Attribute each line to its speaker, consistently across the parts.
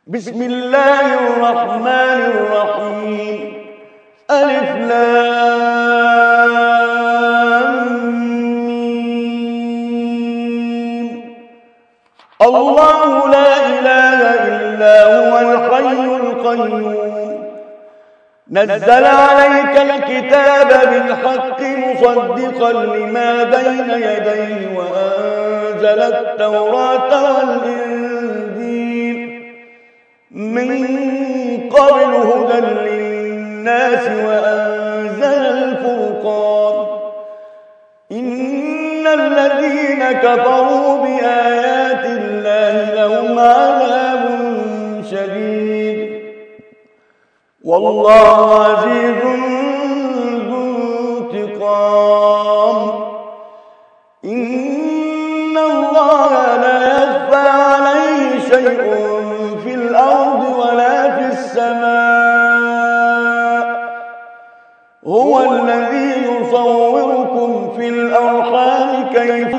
Speaker 1: بسم الله الرحمن الرحيم. ألف لام ميم. الله لا إله إلا هو الحي القيوم. نزل عليك الكتاب بالحق مصدقا لما بين يديه وأنزل التوراة والإنجيل من قبل هدى للناس وأنزل الفرقان. إن الذين كفروا بآيات الله لهم عذاب شديد والله عزيز ذو انتقام. إن الله لا يخفى عليه شيء في الأرض ولا في السماء. هو الذي يصوركم في الأرحام كيف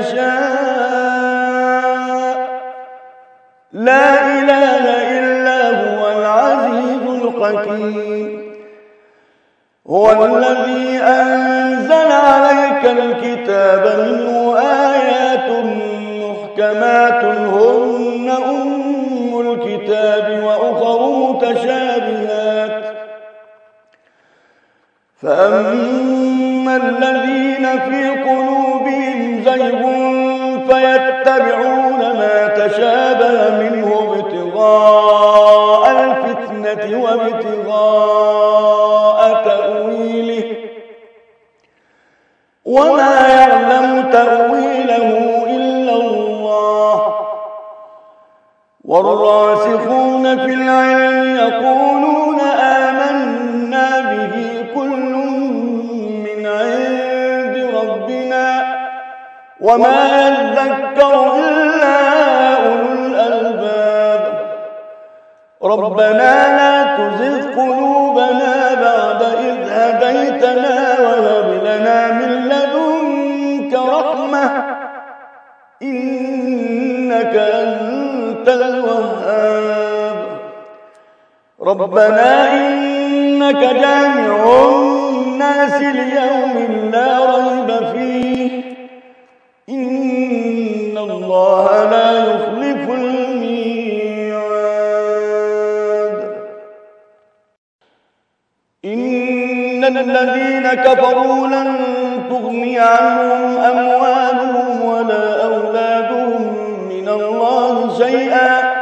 Speaker 1: يشاء. لا إله إلا هو العزيز الحكيم. هو الذي أنزل عليك الكتاب منه آيات محكمات هن أم الكتاب وأخر متشابهات. فأما الذين في قلوبهم زيغ فيتبعون ما تشابه منه ابتغاء الفتنة وابتغاء تأويله وما يعلم تأويله إلا الله. والراسخون في العلم يقولون آمنا به كل من عند ربنا وما يذكر إلا أولو الألباب. ربنا لا تزغ قلوبنا بعد إذ هديتنا وهب لنا من لدنك رحمة إنك أنت الوهاب. ربنا إنك جامع الناس ليوم لا ريب فيه إن الله لا يخلف الميعاد. إن الذين كفروا لن تغني عنهم أموالهم ولا أولادهم من الله شيئا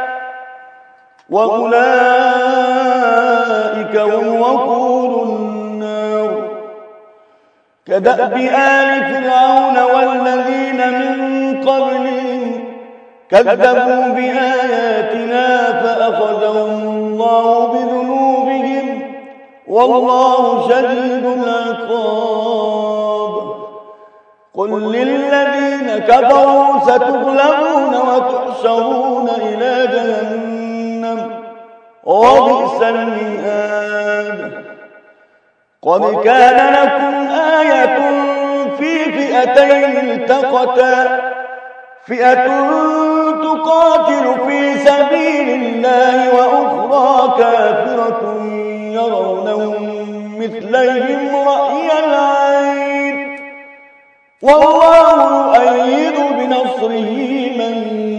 Speaker 1: وأولئك هم وقود النار. كدأب آل فرعون والذين من قبلهم كذبوا بآياتنا فأخذهم الله بذنوبهم والله شديد العقاب. قل للذين كفروا ستغلبون وتحشرون إلى جهنم وبئس المهاد. قد كان لكم آية في فئتين التقتا فئة تقاتل في سبيل الله وأخرى كافرة يرونهم مثليهم رأي العين والله يؤيد بنصره من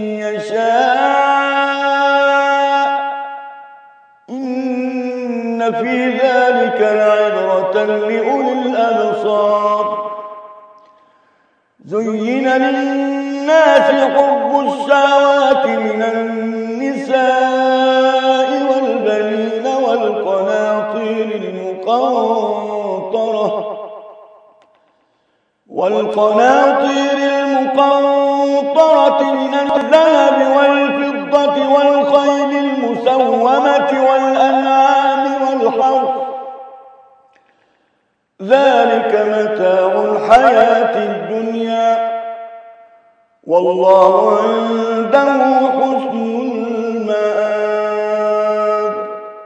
Speaker 1: يشاء. إن في ذلك لعبرة لأولي الأبصار. زين للناس حب الشهوات من النساء والبنين والقناطير المقنطرة من الذهب والفضة والخيل المسومة والأنعام والحرث ذلك متاع الحياة الدنيا والله عنده حسن المآب.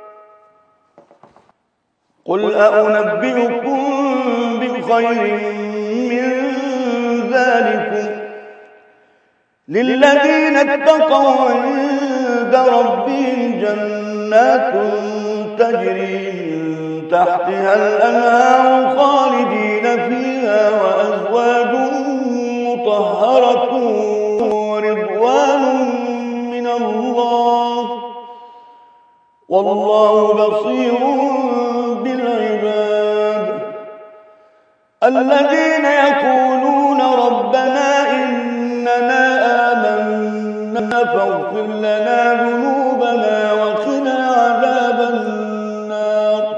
Speaker 1: قل أنبئكم بخير من ذلكم للذين اتقوا عند عند ربهم جنات تجري من تحتها الأنهار خالدين فيها وأزواج مطهرة ورضوان من الله والله بصير بالعباد. الذين يقولون ربنا إننا آمنا فاغفر لنا ذنوبنا وقنا عذاب النار.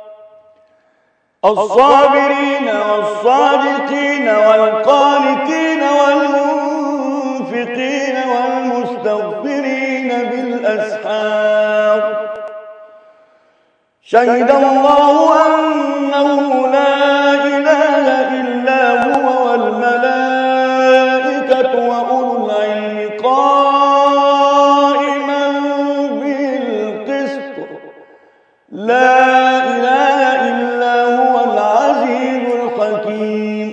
Speaker 1: الصابرين والصادقين والقانتين والمنفقين والمستغفرين بالأسحار. شهد الله أنه لا إله إلا هو والملائكة وأولو العلم قائما بالقسط لا إله إلا هو العزيز الحكيم.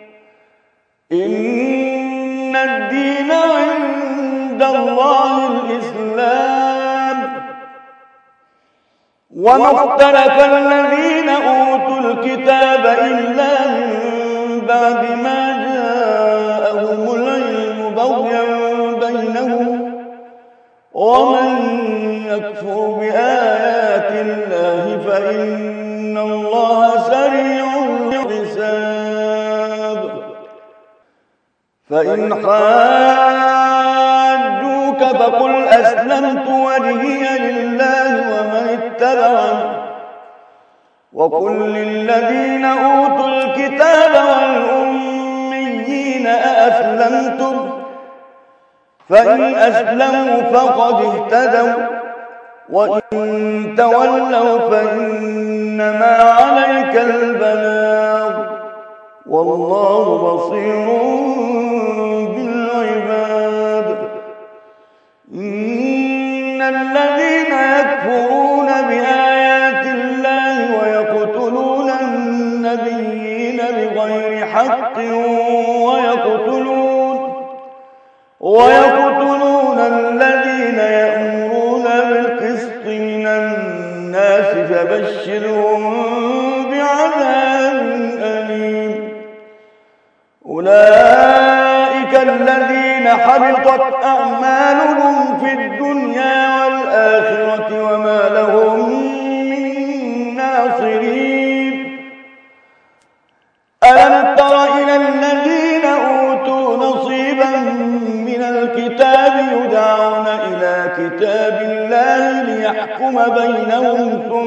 Speaker 1: إن الدين عند الله الإسلام وما اختلف الذين أوتوا الكتاب إلا من بعد ما جاءهم العلم بغيا بينهم ومن يكفر بآيات الله فإن الله سريع الحساب. فإن حاجوك فقل أسلمت وجهي لله ومن اتبعني وقل للذين أوتوا الكتاب والأميين أأسلمتم فإن أسلموا فقد اهتدوا وإن تولوا فإنما عليك البلاغ والله بصير بالعباد. إن الذين يكفرون بآيات الله ويقتلون النبيين بغير حق ويقتلون الذين يأمرون بالقسط من الناس فبشرهم بعذاب أليم. أولئك الذين حبطت أعمالهم في الدنيا والآخرة وما لهم من ناصرين. ألم تر إلى الذين أوتوا نصيبا من الكتاب يدعون إلى كتاب الله ليحكم بينهم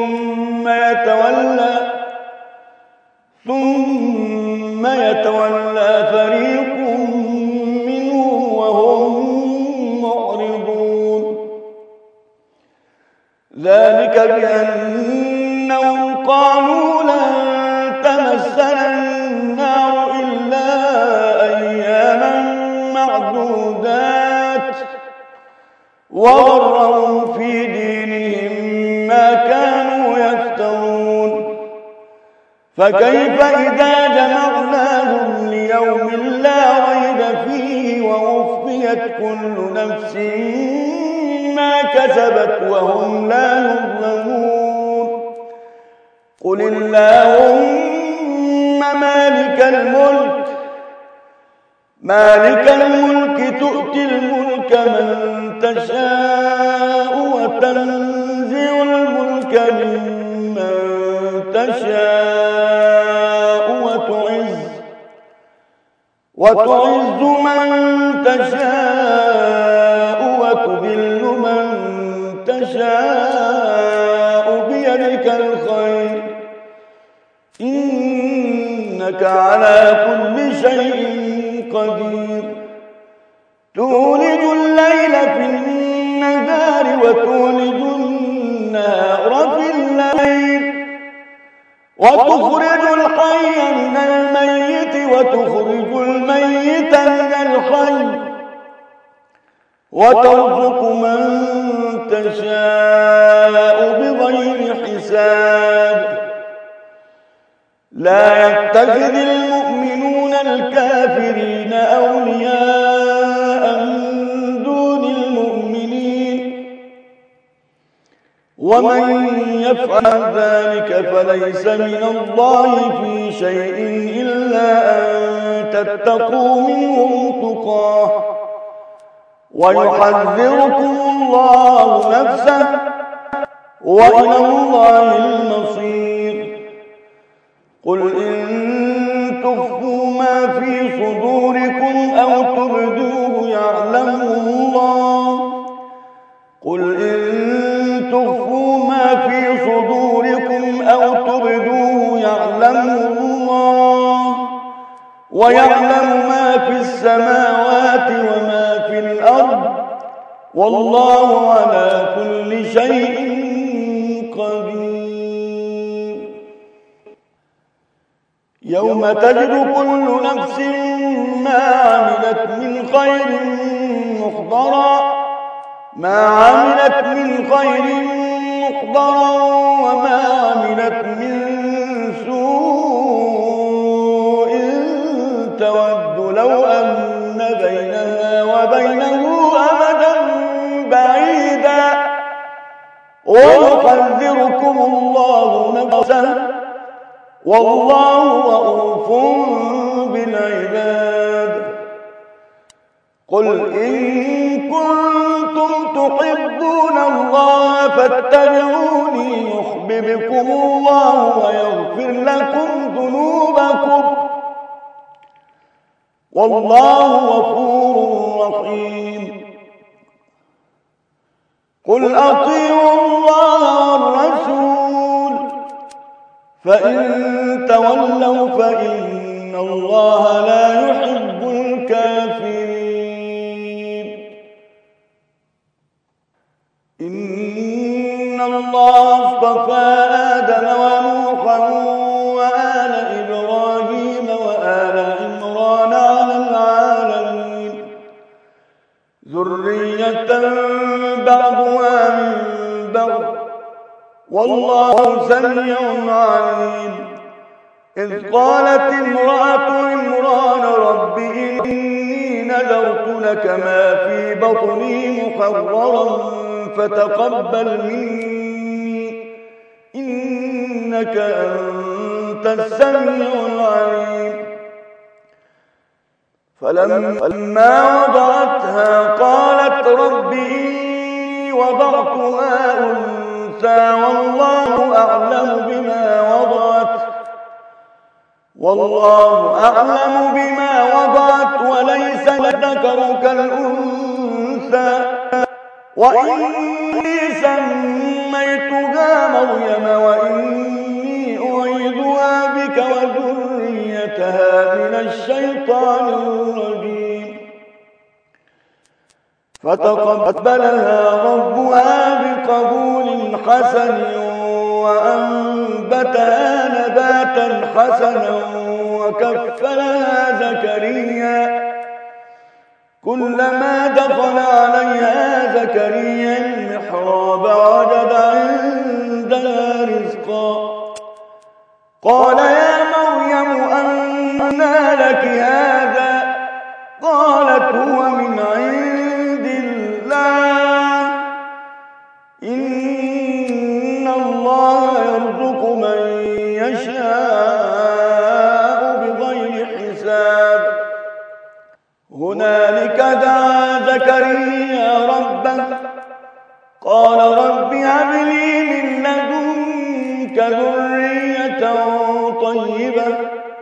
Speaker 1: ثم يتولى فريق منهم وهم معرضون. ذلك بأنهم قالوا لن تمسنا النار إلا أياما معدودات وغرهم في دينهم ما كانوا يفترون. فكيف إذا جمعناهم ليوم لا ريب فيه ووفيت كل نفس ما كسبت وهم لا يظلمون. قل اللهم مالك الملك تؤتي الملك من تشاء وتنزع الملك ممن تشاء وتعز من تشاء وتذل من تشاء بيدك الخير إنك على كل شيء قدير. تولج الليل في النهار وتولج النهار في الليل وتخرج الحي من الميت وتخرج الميت من الحي وترزق من تشاء بغير حساب. لا يتخذ المؤمنون الكافرين أولياء من دون المؤمنين ومن يفعل ذلك فليس من الله في شيء إلا أن تتقوا منهم تقاه ويحذركم الله نفسه وإلى الله المصير. قل إن تخفوا ما في صدوركم أو تبدوه يعلمه الله ويعلم ما في السماوات وما في الأرض والله على كل شيء قدير. يوم تجد كل نفس ما عملت من خير محضرا وما عملت من سوء تود لو أن بينها وبينه أمدا بعيدا ويحذركم الله نفسه والله رءوف بالعباد. قل إن كنتم تحبون الله فاتبعوني يحببكم الله ويغفر لكم ذنوبكم والله غفور رحيم. قل أطيعوا الله والرسول فإن تولوا فإن الله لا يحب الكافرين. إن الله اصطفى آدم ونوحا وآل إبراهيم وآل عمران على العالمين ذرية بعضها من بعض والله سميع عليم. إذ قالت امرأة عمران رب إني نذرت لك ما في بطني محررا فتقبل مني إنك أنت السميع العليم. فلما وضعتها قالت رب إني وضعتها أنثى والله أعلم بما وضعت وليس الذكر كالأنثى وإني سميتها مريم وإني أعيذها بك وذريتها من الشيطان الرجيم. فتقبلها ربها بقبول حسن وأنبتها نباتا حسنا وكفلها زكريا. كلما دخل عليها زكريا المحراب وجد عندها رزقا قال يا مريم أنى لك هذا قالت هو من عند الله إن الله يرزق من يشاء بغير حساب. هنالك دعا زكريا ربه قال رب هب لي من لدنك ذرية طيبة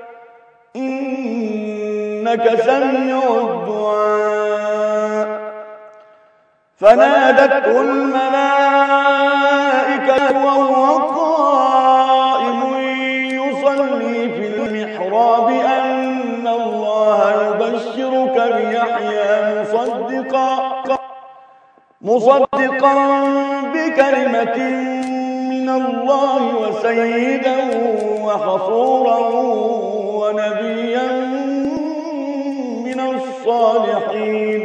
Speaker 1: إنك سميع الدعاء. فنادته الملائكة وهو قائم يصلي في المحراب أن الله يبشرك بيحيى مصدقا بكلمة من الله وسيدا وحصورا ونبيا من الصالحين.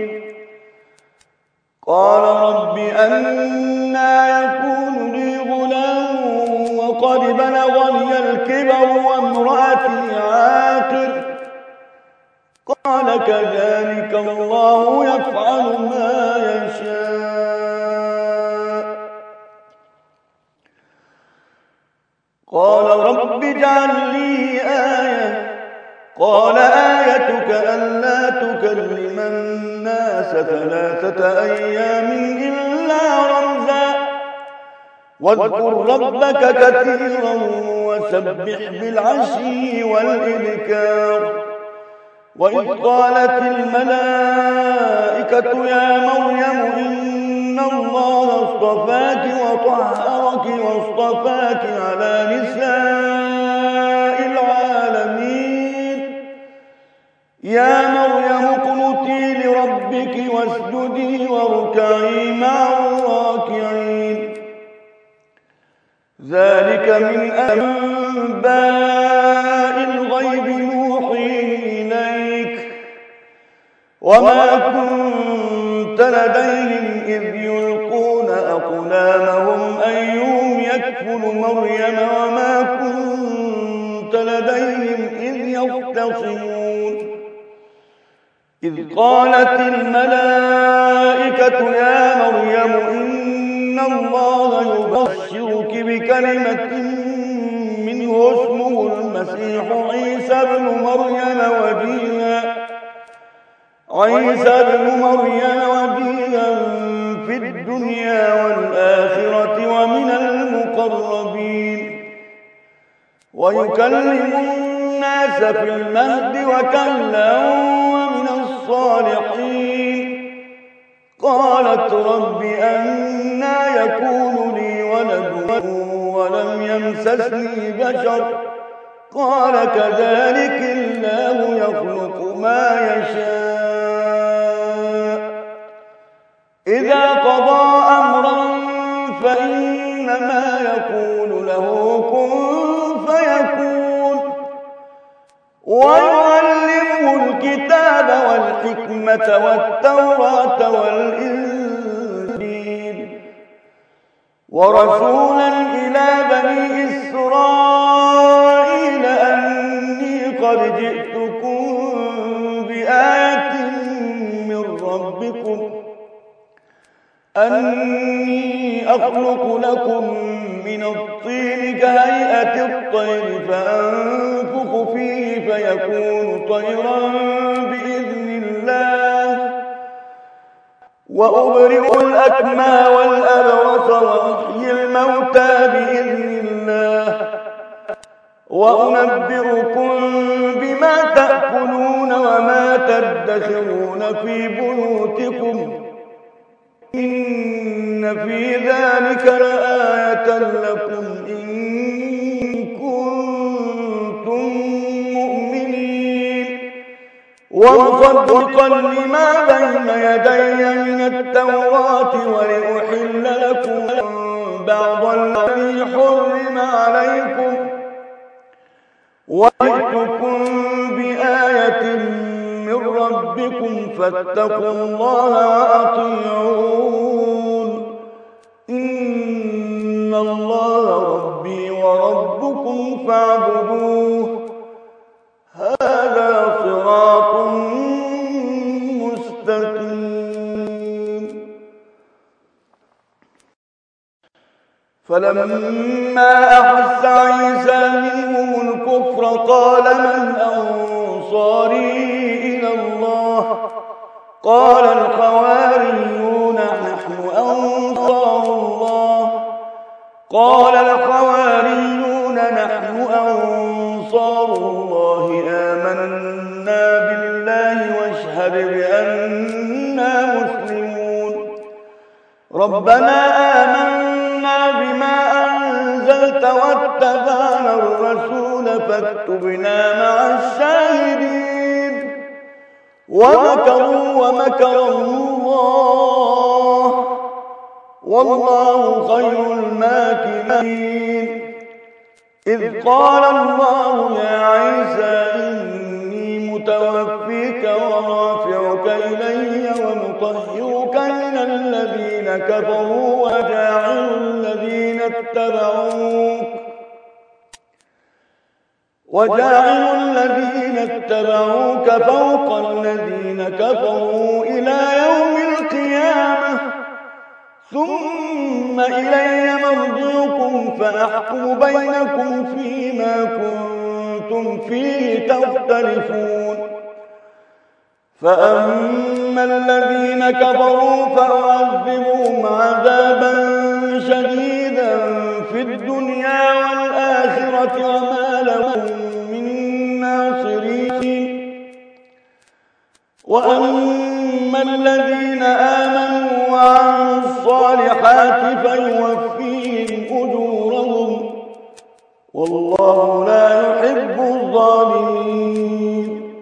Speaker 1: قال رب أنى يكون لي غلام وقد بلغني الكبر وامرأتي عاقر قال كذلك الله يفعل ما يشاء. قال رب اجعل لي آية قال آيتك ألا تكلم الناس 3 أيام إلا رمزا واذكر ربك كثيرا وسبح بالعشي والإبكار وإذ قالت الملائكة يا مريم إن الله اصطفاك وطهرك واصطفاك على نساء العالمين يا مريم اقنتي لربك واسجدي واركعي مع الراكعين ذلك من أنباء الغيب نوحيه إليك وما كنت لديهم إذ يلقون أقلامهم أيهم يكفل مريم وما كنت لديهم إذ يختصمون إذ قالت الملائكة يا مريم إن الله يبشرك بكلمة منه اسمه المسيح عيسى بن مريم وجيها في الدنيا والآخرة ومن المقربين ويكلم الناس في المهد وكهلا ومن الصالحين قالت رب أنى يكون لي ولد ولم يمسسني بشر قال كذلك الله يخلق ما يشاء إذا قضى أمرا فإنما يقول له كن فيكون ويعلمه الكتاب والحكمة والتوراة والإنجيل ورسولا إلى بني إسرائيل أني قد جئتكم بآية من ربكم أني أخلق لكم من الطين كهيئة الطير فأنفخ فيه فيكون طيرا بإذن الله وأبرئ الأكمى والأبرص وأحيي الموتى بإذن الله وأنبئكم بما تأكلون وما تدخرون في بيوتكم إن في ذلك لآية لكم إن كنتم مؤمنين ومصدقا لما بين يدي من التوراة ولأحل لكم بعض الذي حرم عليكم وجئتكم بآية من ربكم فاتقوا الله وأطيعون إن الله ربي وربكم فاعبدوه هذا صراط مستقيم فلما أحس عيسى منهم الكفر قال من أنصاري إلى الله قال الحواريون نحن أنصار الله آمنا بالله واشهد بأننا مسلمون ربنا آمنا بما أنزلت واتبعنا الرسول فاكتبنا مع الشاهدين ومكروا ومكر الله والله خير الماكرين إذ قال الله يا عيسى إني متوفيك ورافعك إلي ومطهرك من الذين كفروا وجاعل الذين اتبعوك فوق الذين كفروا إلى يوم القيامة ثم إلي مرجعكم فأحكم بينكم فيما كنتم فيه تختلفون فأما الذين كفروا فأعذبهم عذابا شديدا في الدنيا والآخرة وما لهم من ناصرين وأما الذين آمنوا وعملوا الصالحات فيوفيهم أجورهم والله لا يحب الظالمين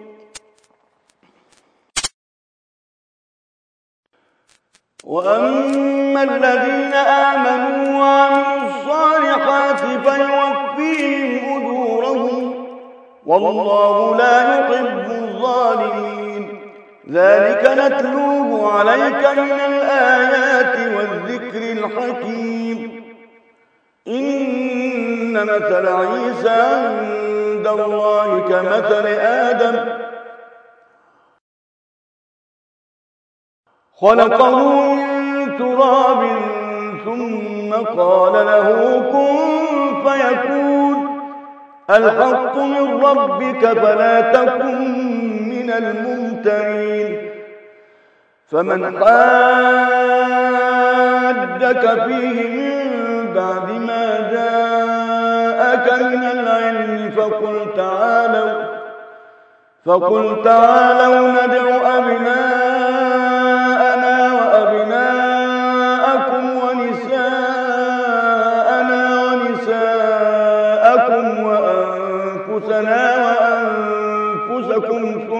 Speaker 1: وأما الذين آمنوا وعملوا الصالحات فيوفيهم أجورهم والله لا يحب الظالمين ذلك نتلوه عليك من الآيات والذكر الحكيم إن مثل عيسى عند الله كمثل آدم خلقه من تراب ثم قال له كن فيكون الحق من ربك فلا تكن من الممترين فمن حاجك فيه من بعد ما جاءك من العلم فقل تعالوا ندع أبناءنا وأبناءكم ونساءنا ونساءكم وأنفسنا وأنفسكم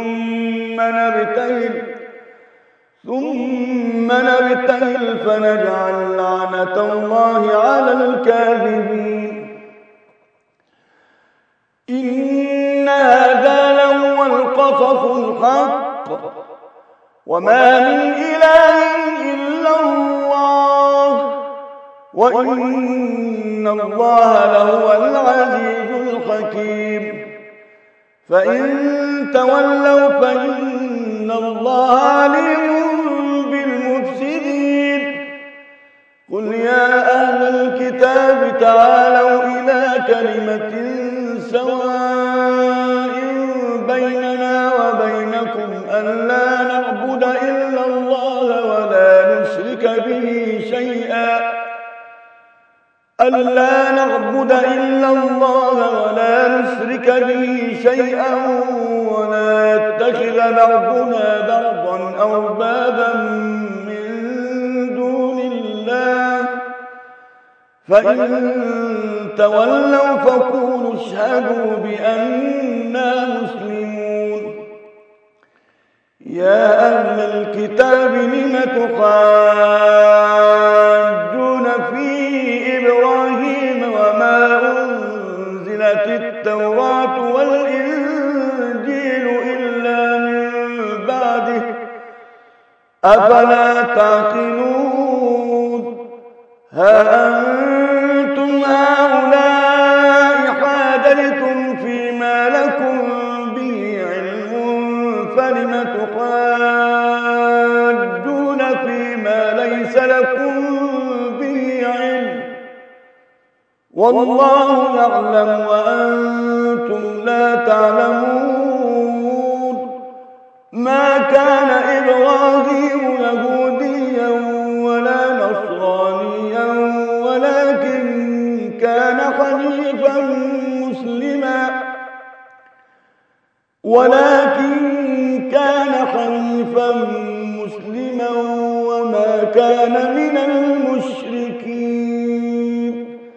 Speaker 1: ثم نبتهل فنجعل لعنة الله على الكاذبين إن هذا لهو القصص الحق وما من إله إلا الله وإن الله لهو العزيز الحكيم فإن تولوا فإن الله عليم بالمفسدين قل يا أهل الكتاب تعالوا إلى كلمة سواء بيننا وبينكم ألا نعبد إلا الله ولا نشرك به شيئا ولا يتخذ بعضنا بعضا أربابا من دون الله فإن تولوا فقولوا اشهدوا بأننا مسلمون يا أهل الكتاب لم تحاجون في إبراهيم وما أنزلت التوراة والإنجيل إلا من بعده أفلا تعقلون ها أنتم هؤلاء حاججتم فيما لكم به علم فلم تحاجون فيما ليس لكم به علم والله يعلم وأنتم لا تعلمون ما كان إبراهيم يهوديا ولا نصرانيا ولكن كان حنيفا مسلما وما كان من المشركين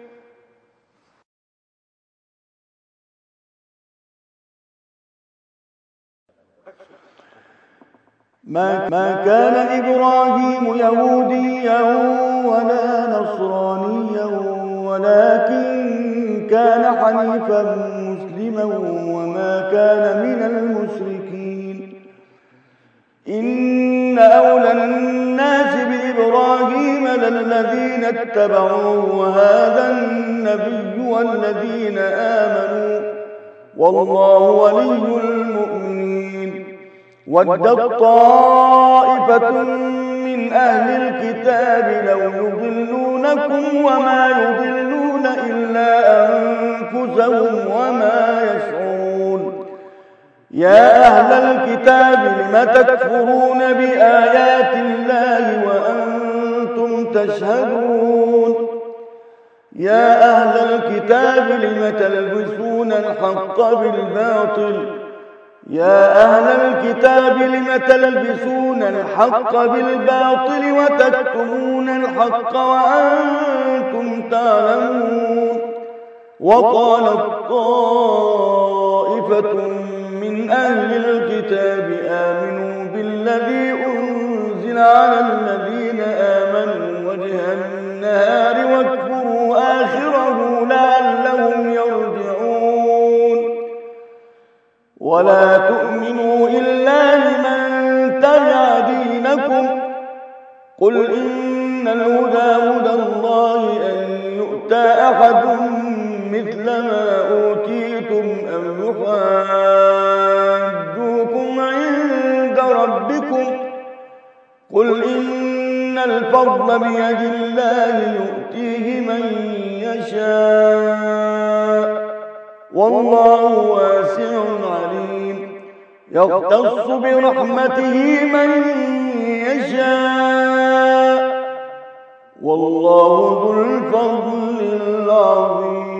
Speaker 1: ما كان إبراهيم يهوديا ولا نصرانيا ولكن كان حنيفا مسلما وما كان من المشركين إن أولى الناس بإبراهيم للذين اتبعوه وهذا النبي والذين آمنوا والله ولي المؤمنين ودت طائفة من من أهل الكتاب لو يضلونكم وما يضلون إلا أنفسهم وما يشعرون. يا أهل الكتاب لم تكفرون بآيات الله وأنتم تشهدون. يا أهل الكتاب لم تلبسون الحق بالباطل يا أهل الكتاب لم تلبسون الحق بالباطل وتكتمون الحق وأنتم تعلمون. وقالت طائفة من أهل الكتاب آمنوا بالذي أنزل على الذين آمنوا وجه النهار واكفروا آخره لعلهم يرجعون. ولا تؤمنوا إلا لمن تبع دينكم قل إن الهدى هدى الله أن يؤتى أحد مثل ما أوتيتم أم يحاجوكم عند ربكم قل إن الفضل بيد الله يؤتيه من يشاء والله واسع عليم. يختص برحمته من يشاء والله ذو الفضل العظيم.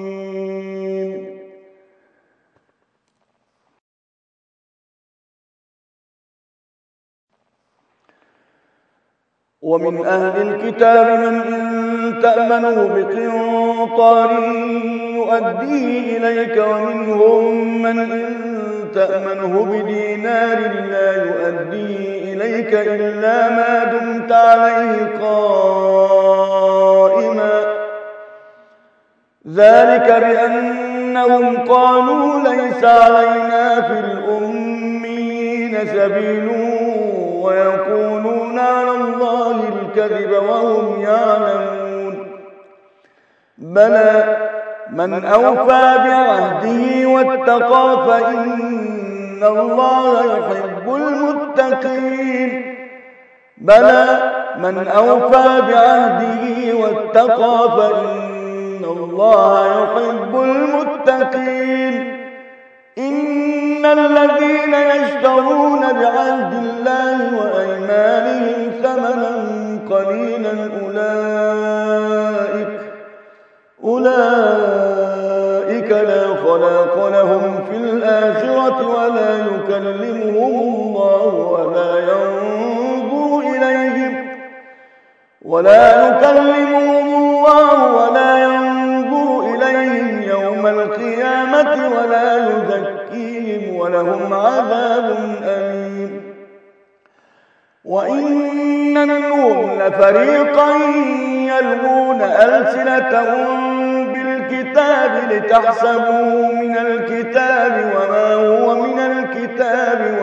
Speaker 1: ومن أهل الكتاب من إن تأمنه بقنطار يؤديه إليك ومنهم من إن تأمنه بدينار لا يؤديه إليك إلا ما دمت عليه قائما ذلك بأنهم قالوا ليس علينا في الأميين سبيل ويقولون على الله الكذب وهم يعلمون. بلى من أوفى بعهده واتقى فإن الله يحب المتقين. بلى من أوفى بعهده واتقى فإن الله يحب المتقين. إن الذين يشترون بعهد الله وأيمانهم ثمنا قليلا أولئك لا خلاق لهم في الآخرة ولا يكلمهم الله ولا ينظر إليهم يوم القيامة ولا يزكيهم ولهم عذاب أليم. وإن منهم لفريقا يلوون ألسنتهم بالكتاب لتحسبوه من الكتاب وما هو من الكتاب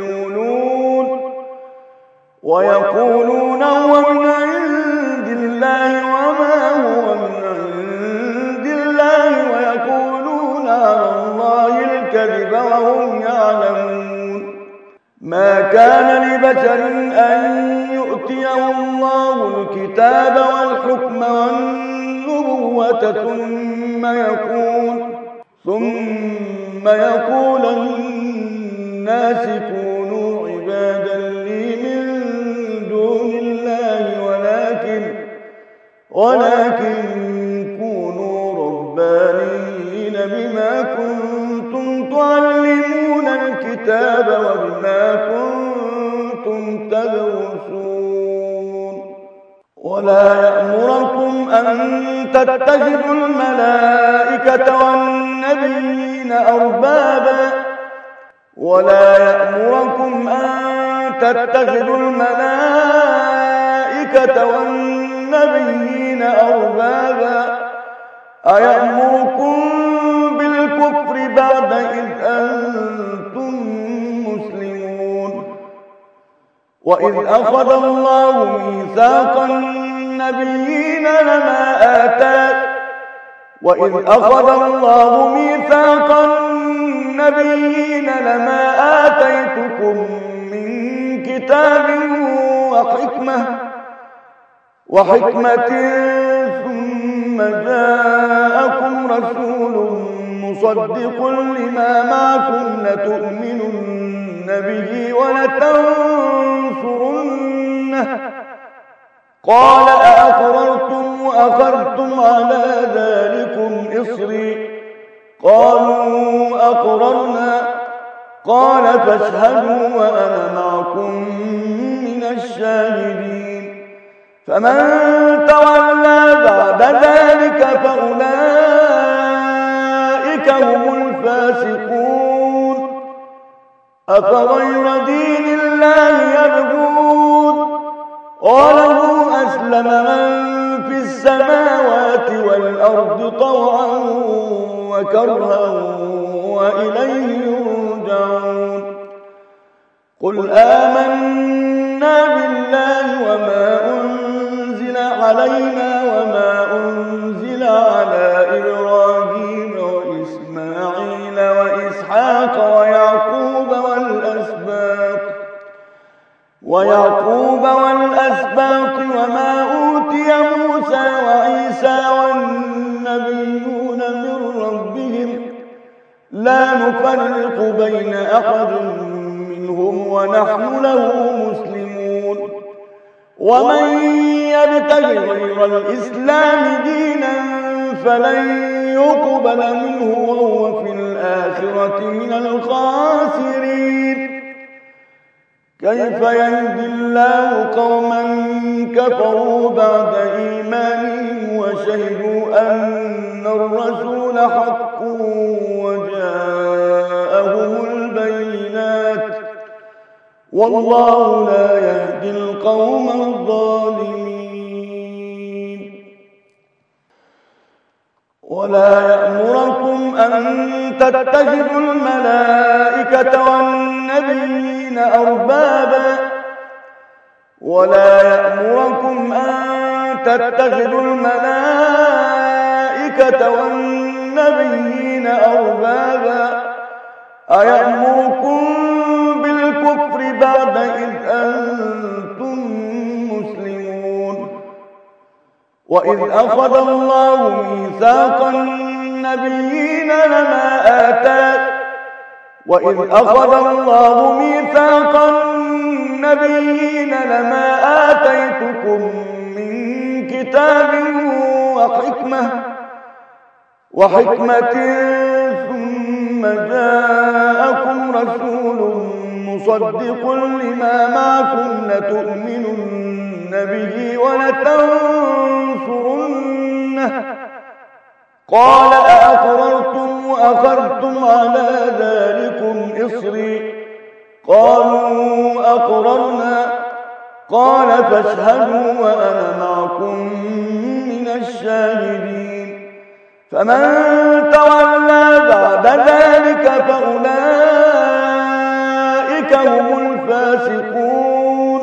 Speaker 1: ويقولون هو من عند الله وما هو من عند الله ويقولون على الله الكذب وهم يعلمون. ما كان لبشر أن يؤتيه الله الكتاب والحكم والنبوة ثم يقول للناس كونوا عبادا لي من دون الله ولكن كونوا ربانيين بما كنتم تعلمون الكتاب وبما كنتم تدرسون. ولا يأمركم أن تتخذوا الملائكة والنبيين أربابا أيأمركم بالكفر بعد إذ أنتم مسلمون. وإذ أخذ الله ميثاق النبيين لما آتيتكم من كتاب وحكمة ثم جاءكم رسول مصدق لما معكم لتؤمنن به ولتنصرنه قال أأقررتم وأخذتم على ذلكم إصري قالوا أقررنا قال فاشهدوا وأنا معكم من الشاهدين فمن تولى بعد ذلك فأولئك هم الفاسقون أفغير دين الله يبغون وله أسلم من في السماوات والأرض طوعا وكرها وإليه يرجعون قل آمنا بالله وما أنزل علينا وما أنزل على إبراهيم وإسماعيل وإسحاق ويعقوب والأسباط وما أوتي موسى وعيسى والنبيون من ربهم لا نفرق بين أحد منهم ونحن له مسلمون ومن يبتغ غير الإسلام دينا فلن يقبل منه وهو في الآخرة من الخاسرين كيف يهدي الله قوما كفروا بعد إيمانهم وشهدوا أن الرسول حق وجاءهم البينات والله لا يهدي القوم الظالمين ولا يأمركم أن تتخذوا الملائكة والنبيين أربابا أيأمركم بالكفر بعد إذ أنتم مسلمون وإذ أخذ الله ميثاق النبيين لما آتيتكم من كتاب وحكمة ثم جاءكم رسول مصدق لما معكم لتؤمنن به ولتنصرنه قال أأقررتم وأخذتم على ذلكم إصري قالوا أقررنا قال فاشهدوا وأنا معكم من الشاهدين فمن تولى بعد ذلك فأولئك هم الفاسقون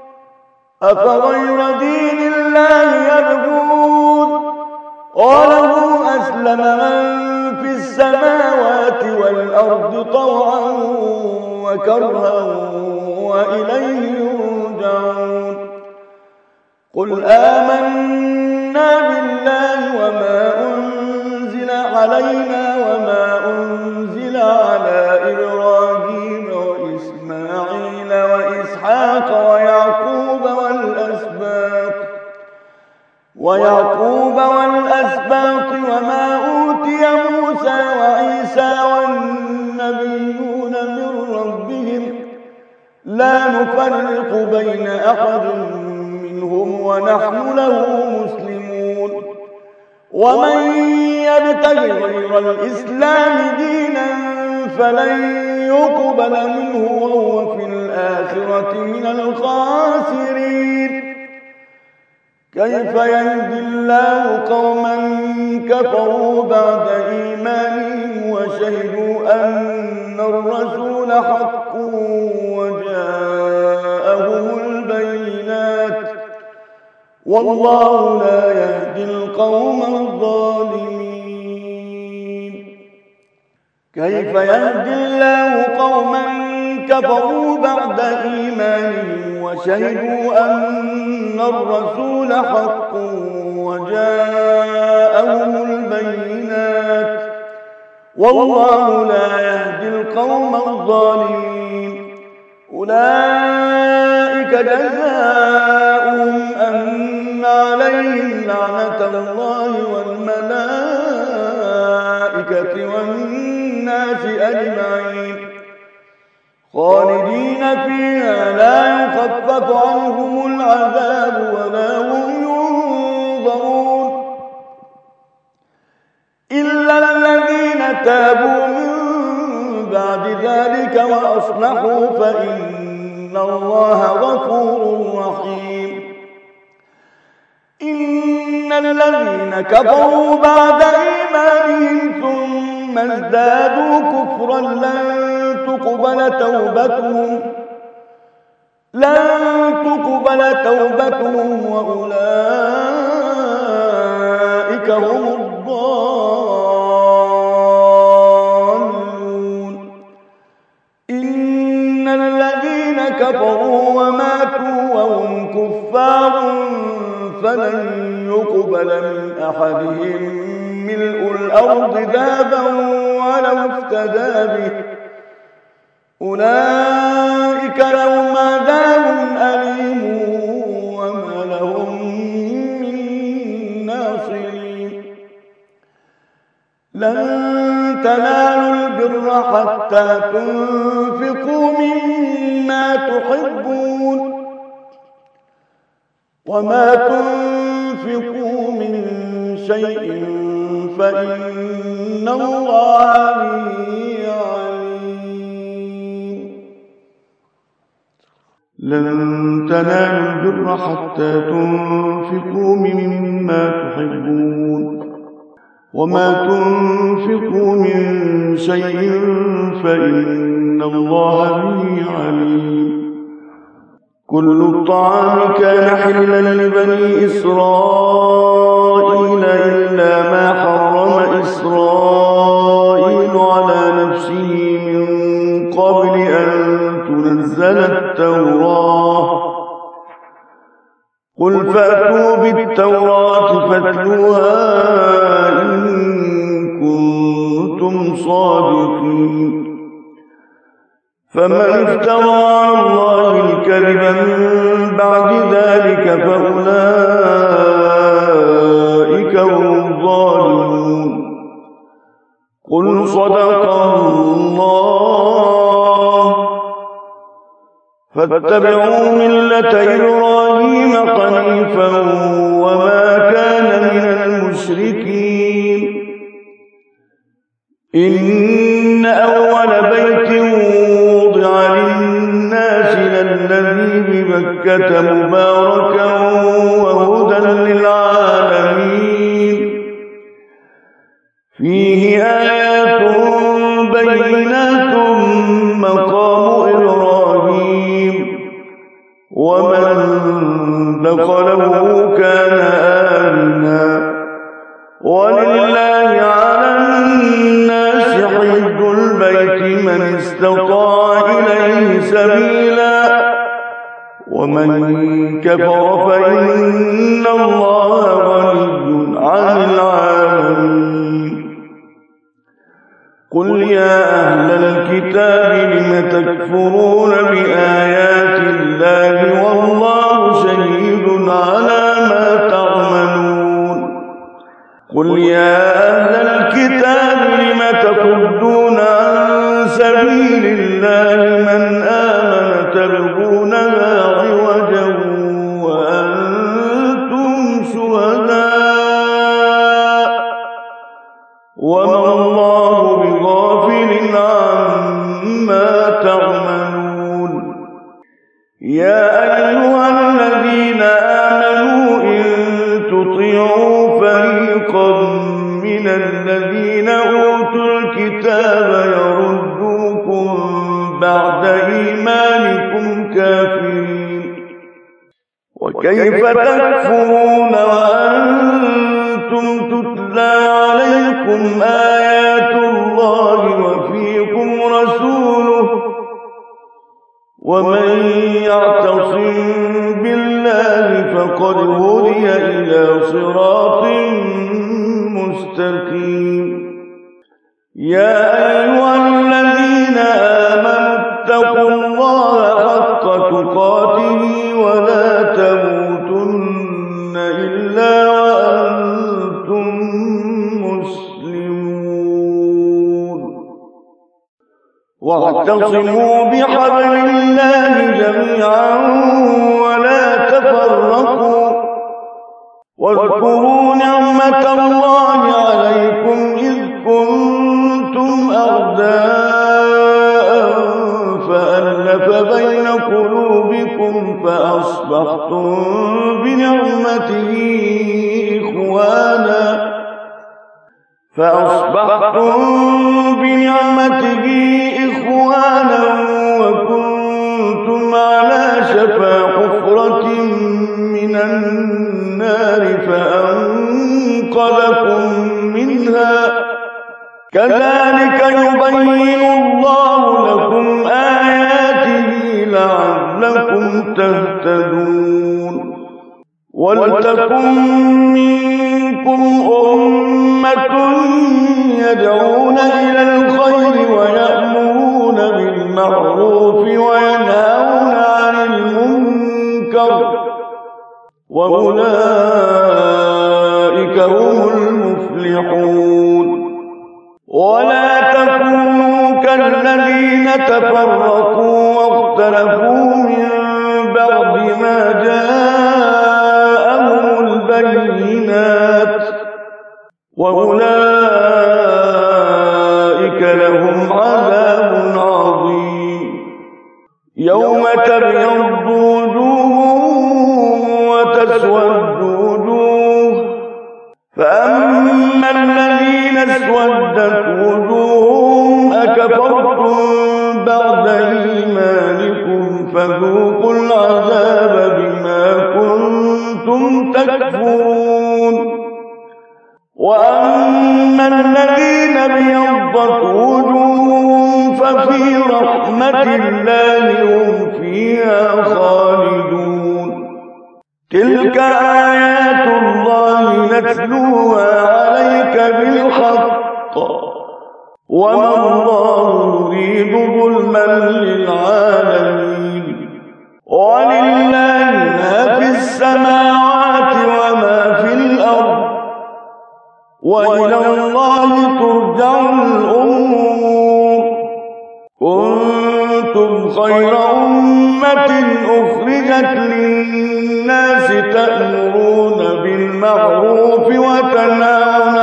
Speaker 1: أفغير دين الله يبغون وله أسلم من في السماوات والأرض طوعا وكرها وإليه يرجعون قل آمنا بالله وما أنزل علينا وما أنزل على إبراهيم وإسماعيل وإسحاق ويعقوب والأسباط وما أوتي موسى وعيسى والنبيون من ربهم لا نفرق بين أحد منهم ونحن له مسلمون ومن يبتغ غير الإسلام دينا فلن يقبل منه وهو في الآخرة من الخاسرين كيف يهدي الله قوما كفروا بعد إيمانهم وشهدوا أن الرسول حق وجاءهم البينات والله لا يهدي القوم الظالمين كيف يهدي الله قوما كفروا بعد إيمانهم وشهدوا أن الرسول حق وجاءهم البينات والله لا يهدي القوم الظالمين. أولئك جزاؤهم أن عليهم لعنة الله والملائكة والناس أجمعين خالدين فيها لا يخفف عنهم العذاب ولا هم ينظرون إلا الذين تابوا من بعد ذلك وأصلحوا فإن الله غفور رحيم. إن الذين كفروا بعد إيمانهم ثم ازدادوا كفرا لن تقبل توبتهم وأولئك هم الضالون. إن الذين كفروا وماتوا وهم كفار فلن يقبل من أحدهم ملء الأرض ذهبا ولو افتدى به أولئك لهم عذاب أليم وما لهم من ناصرين. لن تنالوا البر حتى تنفقوا مما تحبون وما تنفقوا من شيء فإن الله به عليم. لن تنالوا البر حتى تنفقوا مما تحبون وما تنفقوا من شيء فإن الله به عليم. كل الطعام كان حلا لبني إسرائيل إلا ما حرم إسرائيل على نفسه من قبل أن تنزل التوراة. قل فأتوا بالتوراة فاتلوها إن كنتم صادقين. فمن افترى على الله الكذب من بعد ذلك فأولئك هم الظالمون. قل صدق الله فاتبعوا ملة إبراهيم حنيفا وما كان من المشركين. إن أول بيت وضع للناس للذي ببكة مباركا وهدى للعالمين فيه آيات بينات مقام إبراهيم ومن دخله كان آمنا ولله على الناس حج البيت من استطاع إليه سبيلا ومن كفر فإن الله غني عن العالمين. قل يا أهل الكتاب لم تكفرون بآيات الله والله شهيد على ما تعملون. قل يا أهل الكتاب لم تصدون عن سبيل الله من آمن تبغونها عوجا وأنتم شهداء وما الله بغافل عما تعملون. يا أيها الذين آمنوا إن تطيعوا فريقا من الذين أوتوا الكتاب يردوكم بعد إيمانكم كافرين. وكيف تكفرون وأنتم تتلى عليكم آيات الله وفيكم رسوله هدي إلى صراط مستقيم. يا أيها الذين آمنوا اتقوا الله حق تقاته ولا تموتن إلا وأنتم مسلمون. واعتصموا بحبل الله جميعا ولا تفرقوا، واذكروا نعمة الله عليكم إذ كنتم أعداء فألف بين قلوبكم فأصبحتم بنعمته إخوانا وكنتم على شفا حفرة من النار فأنقذكم منها. كذلك يبين الله لكم آياته لعلكم تهتدون. ولتكن منكم أمة يدعون إلى الخير ويأمرون بالمعروف وينهون عن المنكر وأولئك هم المفلحون. ولا تكونوا كالذين تفرقوا واختلفوا من بعد ما جاءهم البينات وأولئك لهم عذاب عظيم. يوم تبيض وجوه وتسود وجوه، فأما الذين اسودت وجوههم أكفرتم بعد إيمانكم فذوقوا العذاب بما كنتم تكفرون. وأما الذين ابيضت وجوههم ففي رحمة الله هم فيها خالدون. تلك آيات الله نتلوها عليك بالحق وما الله يريد ظلما للعالمين. ولله ما في السماوات وما في الأرض وإلى الله ترجع الأمور. كنتم خير أمة أخرجت للناس تأمرون بالمعروف وتنهون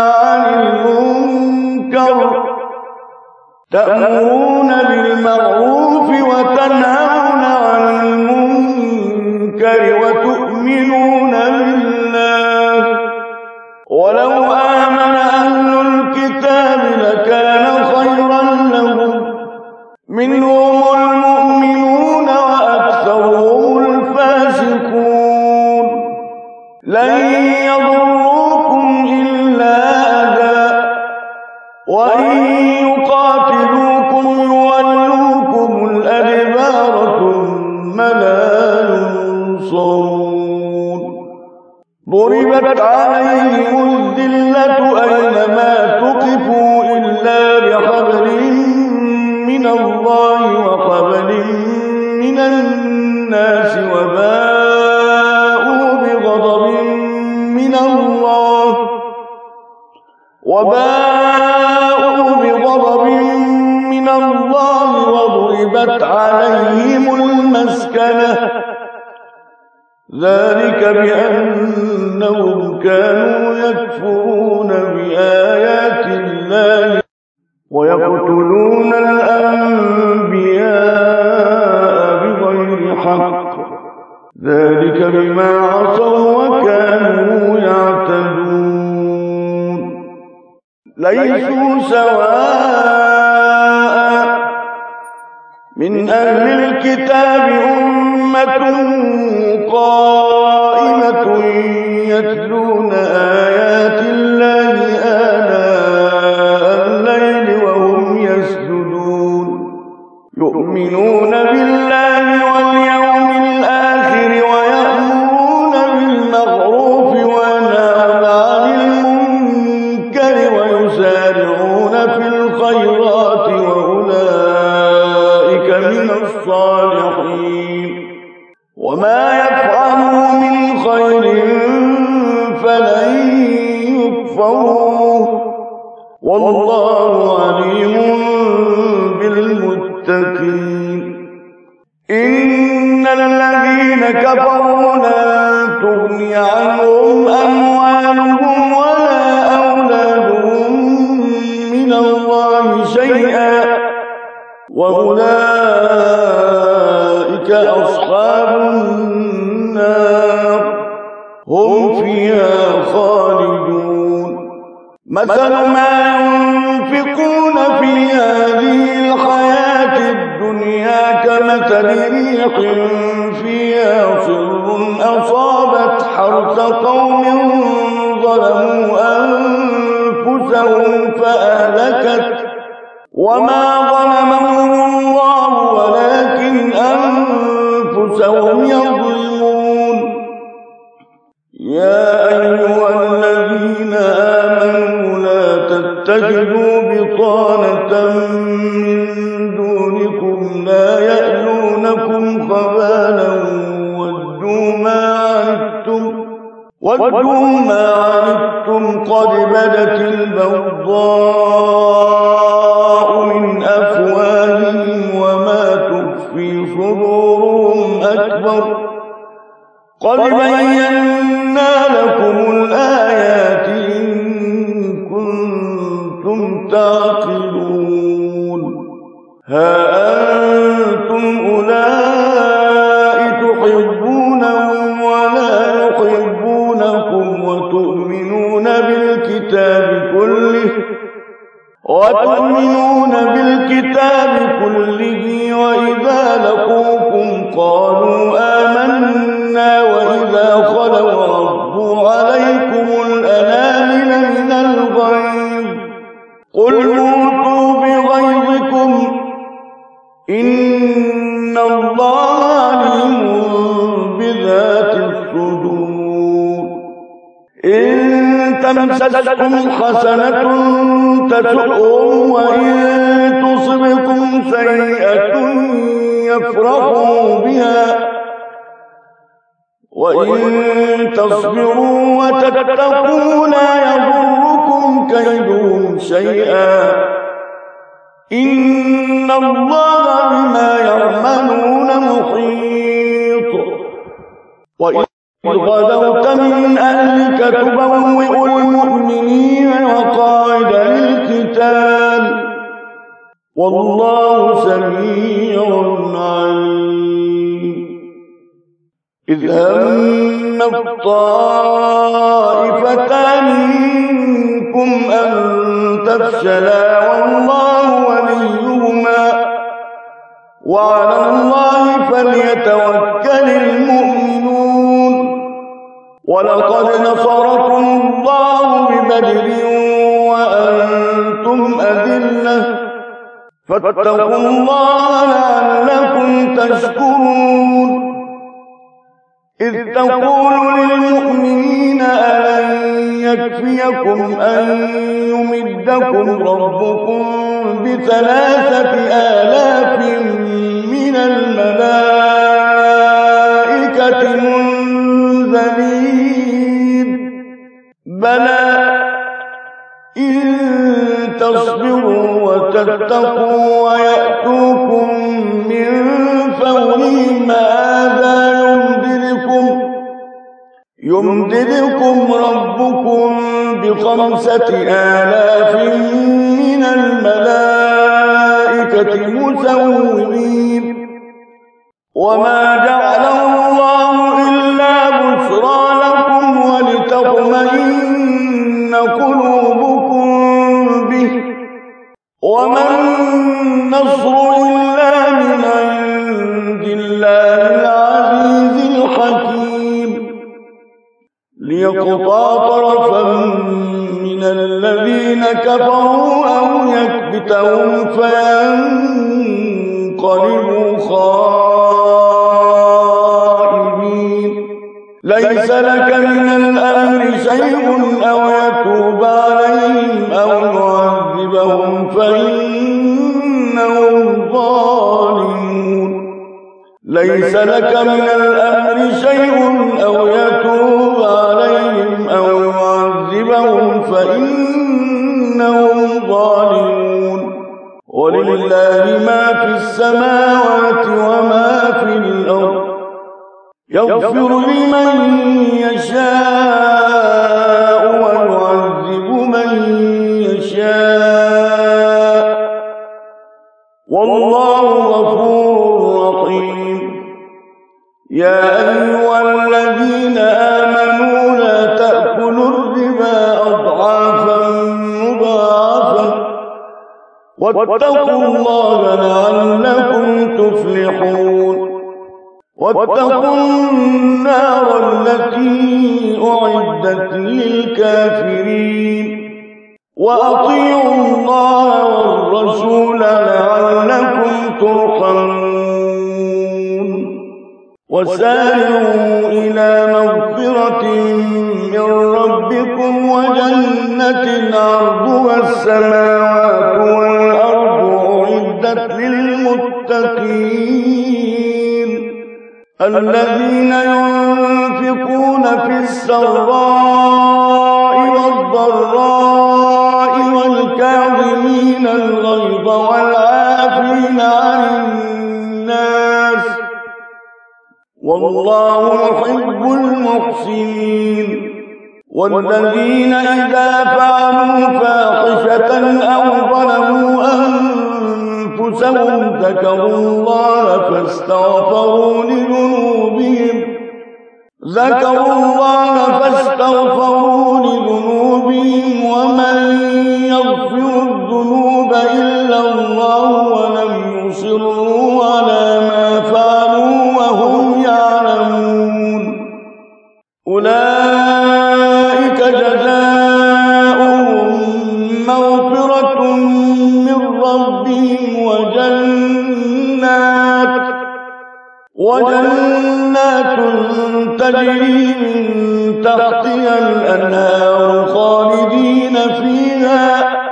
Speaker 1: عن المنكر وتؤمنون بالله. ولو آمن أهل الكتاب لكان خيرا لهم، منهم المؤمنون وأكثرهم الفاسقون. لن يضروكم إلا أذى، وإن يقاتلوكم يولوكم الأدبار ثم لا ينصرون. ضربت عليهم الذلة أينما ثقفوا إلا بحبل من الله وحبل من الناس وباءوا بغضب من الله وضربت عليهم المسكنة. ذلك بأنهم كانوا يكفرون بآيات الله ويقتلون الأنبياء بغير حق. ذلك بما عصوا وكانوا يعتدون. ليسوا سواء من أهل الكتاب أمة قائمة يتلون آيات الله آناء الليل وهم يسجدون يؤمنون بالله واليوم الآخر ويأمرون بالمعروف يكفروه والله عليم بالمتقين إن الذين كفروا لن تغني عنهم أموالهم ولا أولادهم من الله شيئا وأولئك أصحاب النار هم فيها خالدون مثل ما ينفقون في هذه الحياة الدنيا كمثل ريح فيها صر أصابت حرث قوم ظلموا أنفسهم فأهلكت وما ظلمهم الله ولكن أنفسهم يظلمون يا أيها الذين آمنوا لا تتخذوا بطانة من دونكم لا يألونكم خبالا ودوا ما عنتم قد بدت البغضاء من أفواههم وما تخفي صدورهم أكبر قد بينا لكم الآيات إن كنتم تعقلون ها أنتم أولئك تحبونهم ولا يحبونكم وتؤمنون بالكتاب كله وإذا لقوكم قالوا آمنا وإذا خلوا ردوا عليكم الأنامل من الغيظ قل موتوا بغيظكم إن الله عليم بذات الصدور إن تمسسكم حسنة تسؤهم وإن تصبكم سيئة يفرحوا بها وإن تصبروا وتتقوا لا يضركم كيدهم شيئا إن الله بما يعملون محيط وإذ غدوت من أهلك تبوئ المؤمنين مقاعد للقتال والله سميع عليم إذ هم الطائفتان منكم أن تفشلا والله وليهما وعلى الله فليتوكل المؤمنون ولقد نصركم الله ببدر وأنتم أذلة فاتقوا الله لعلكم تشكرون إذ تقول للمؤمنين ألن يكفيكم أن يمدكم ربكم ب3,000 من الملائكة منزلين بلى إن تصبروا وتتقوا ويأتوكم من فورهم هذا يمددكم ربكم ب5,000 من الملائكة مسومين وما جعله الله إلا بشرى لكم ولتطمئن قلوبكم به وما النصر إلا من عند الله العزيز الحكيم ليقطع طرفا من الذين كفروا أو يكبتهم فينقلبوا خائبين ليس لك من الأمر شيء أو يتوب عليهم أو يعذبهم فإنهم ظالمون ليس لك من الأمر شيء أو يتوب عليهم أو يعذبهم فإنهم ولله ما في السماوات وما في الأرض يغفر لمن يشاء ويعذب من يشاء والله غفور رحيم. يا أيها الذين آمنوا لا تأكلوا الربا أضعافا مضاعفة واتقوا الله لعلكم تفلحون. واتقوا النار التي أعدت للكافرين وأطيعوا الله والرسول لعلكم ترحمون. وسارعوا إلى مغفرة من ربكم وجنة عرضها السماوات والأرض أعدت للمتقين الذين ينفقون في السراء والضراء والكاظمين الغيظ والعافين عن الناس والله يحب المحسنين. والذين إذا فعلوا فاحشة أو ظلموا أنفسهم ذكروا الله فاستغفروا لذنوبهم ومن يغفر الذنوب إلا الله ولم يصروا على ما فعلوا وهم يعلمون أولئك جزاؤهم مغفرة من ربهم وجنات تجري من تحتها الأنهار خالدين فيها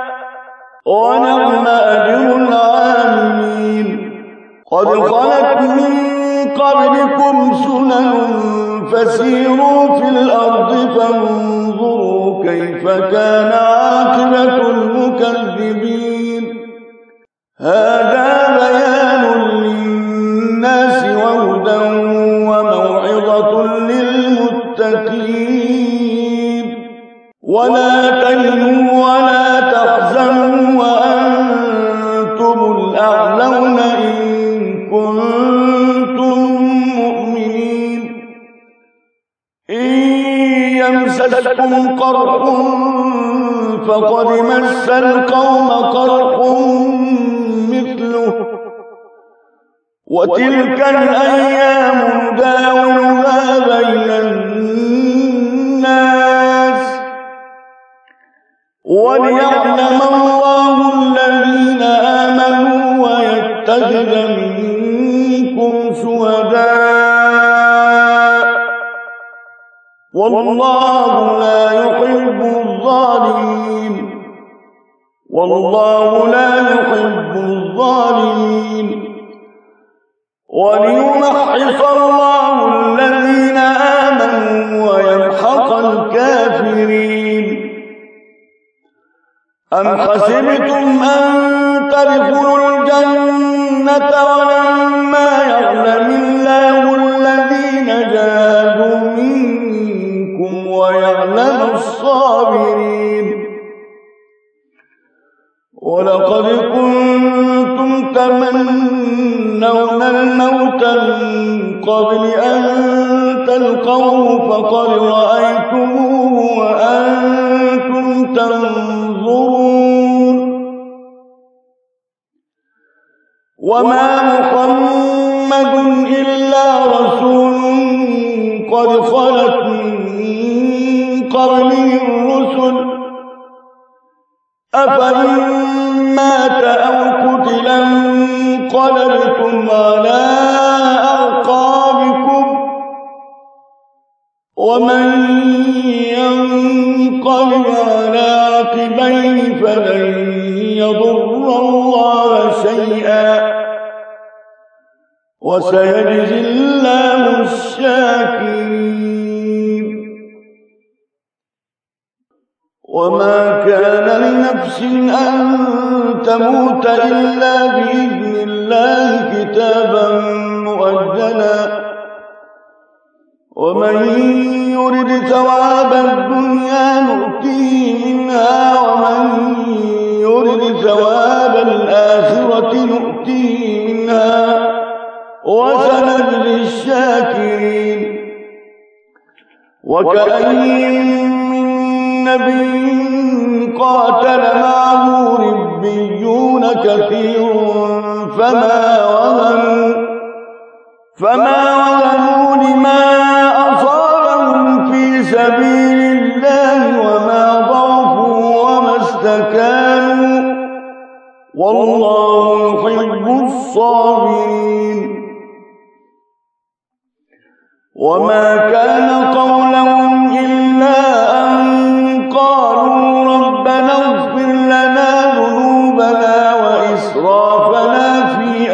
Speaker 1: ونعم أجر العاملين. قد خلت من قبلكم سنن فسيروا في الأرض فانظروا كيف كان عاقبة المكذبين. هذا بيان للناس وهدى وموعظة للمتقين. ولا تهنوا ولا تحزنوا وأنتم الأعلون إن كنتم مؤمنين. إن يمسسكم قرح فقد مس القوم قرح مثله وتلك الأيام نداولها بين الناس وليعلم الله الذين آمنوا ويتخذ منكم شهداء والله لا يحب الظالمين. وليمحص الله الذين آمنوا ويمحق الكافرين. أم حسبتم أن تدخلوا الجنة ولما يعلم الله الذين جاهدوا منكم ويعلم الصابرين. ولقد كنتم تمنون الموت من قبل أن تلقوه فقد رأيتموه وأنتم تنظرون. وما محمد إلا رسول قد خلت من قبله الرسل أفإن مات أو قتل انقلبتم على أعقابكم ومن ينقلب على عقبيه فلن يضر الله شيئا وسيجزي الله الشاكرين. وما كان لنفس أن تموت إلا بإذن الله كتابا مؤجلا ومن يرد ثواب الدنيا نؤتيه منها ومن يرد ثواب الآخرة نؤتيه منها وسنجزي الشاكرين وكأين من نبي قاتل معه ربيون كثير فما وهنوا لما أصابهم في سبيل الله وما ضعفوا وما استكانوا والله يحب الصابرين وما كان قولهم إلا أن قالوا ربنا اغفر لنا ذنوبنا وإسرافنا في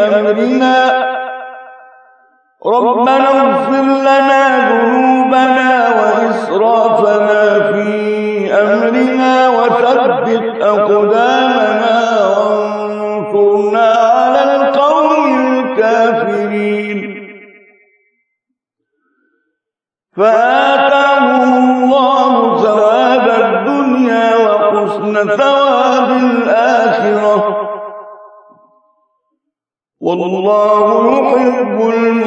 Speaker 1: أمرنا وثبت أقدامنا وانصرنا على القوم الكافرين فآتاهم الله ثواب الدنيا وحسن ثواب الآخرة والله يحب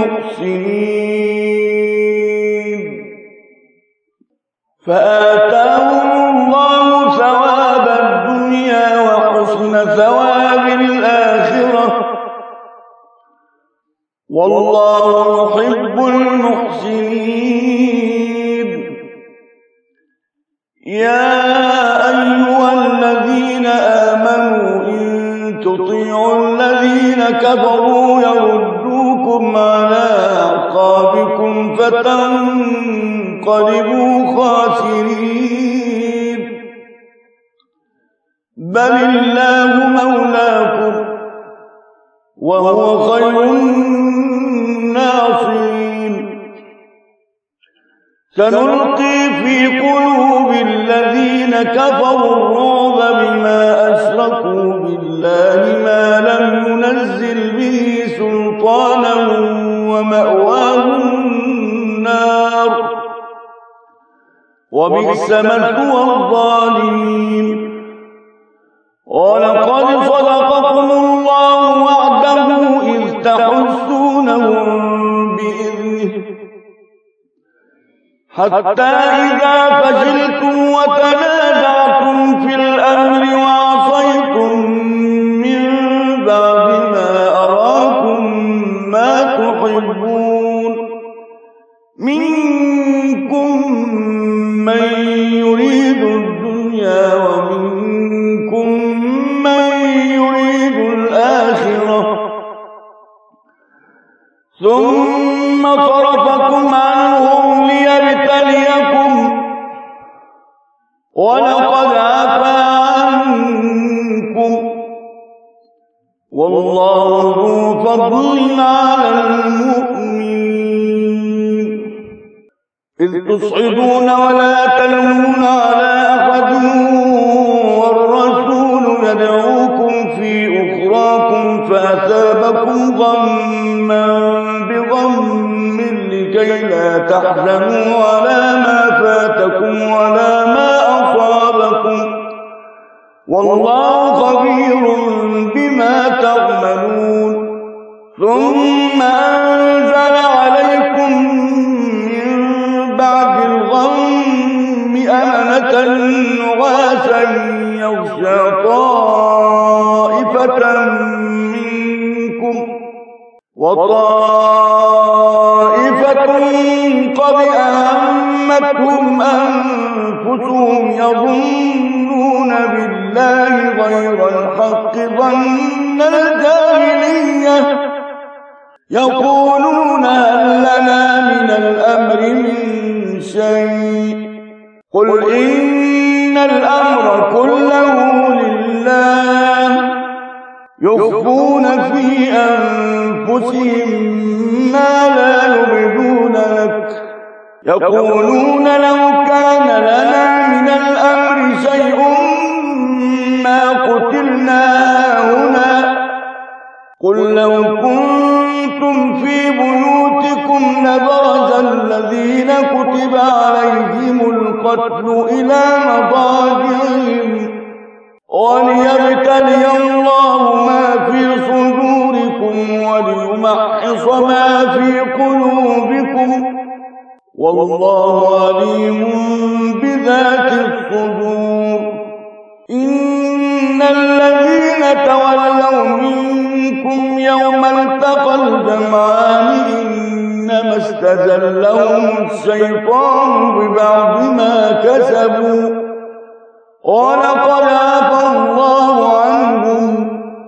Speaker 1: المحسنين فآتاهم الله ثواب الدنيا وحسن ثواب الآخرة والله يحب المحسنين يا أيها الذين آمنوا إن تطيعوا الذين كفروا يردوكم على أعقابكم فتنقلبوا خاسرين بل الله مولاكم وهو خير الناصرين سنلقي في قلوب الذين كفروا الرعب بما أشركوا بالله ما لم ينزل به سلطانا ومأواهم النار وبئس مثوى الظالمين ولقد صدقكم الله وعده إذ تحسونهم بإذنه حتى إذا فشلتم وتنازعتم في الأمر وعصيتم من بعد ما أراكم ما تحبون منكم من يريد الدنيا ومنكم من يريد الآخرة ثم صرفكم عنهم ليبتليكم ولقد عفا عنكم والله ذو فضل على المؤمنين إذ تصعدون ولا تلوون على أحد والرسول يدعوكم في أخراكم فأثابكم غما بغم لكي لا تحزنوا على ما فاتكم ولا ما أصابكم والله خبير بما تعملون ثم أنزل عليكم من بعد الغم أمنة نعاسا يغشى طائفة منكم وطائفة قد أهمتهم أنفسهم يظنون بالله غير الحق ظن الجاهلية يقولون هل لنا من الأمر من شيء قل إن الأمر كله لله يخفون في أنفسهم ما لا يبدون لك يقولون لو كان لنا من الأمر شيء قل لو كنتم في بيوتكم لبرز الذين كتب عليهم القتل إلى مضاجعهم وليبتلي الله ما في صدوركم وليمحص ما في قلوبكم والله عليم بذات الصدور. إن الذين تولوا منكم يوم التقى الجمعان إنما استزلهم الشيطان ببعض ما كسبوا ولقد عفا الله عنهم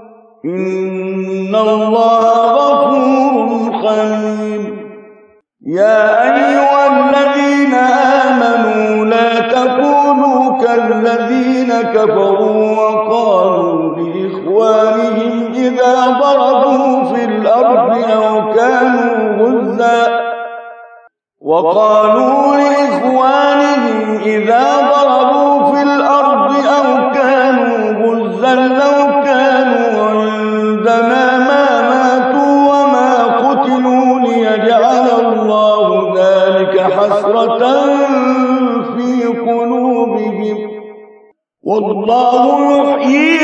Speaker 1: إن الله غفور حليم. يا أيها الذين آمنوا لا تكونوا كالذين كفروا وقالوا لإخوانهم إذا ضربوا في الأرض أو كانوا غزا لو كانوا عندنا ما ماتوا وما قتلوا ليجعل الله ذلك حسرة في قلوبهم والله يحيي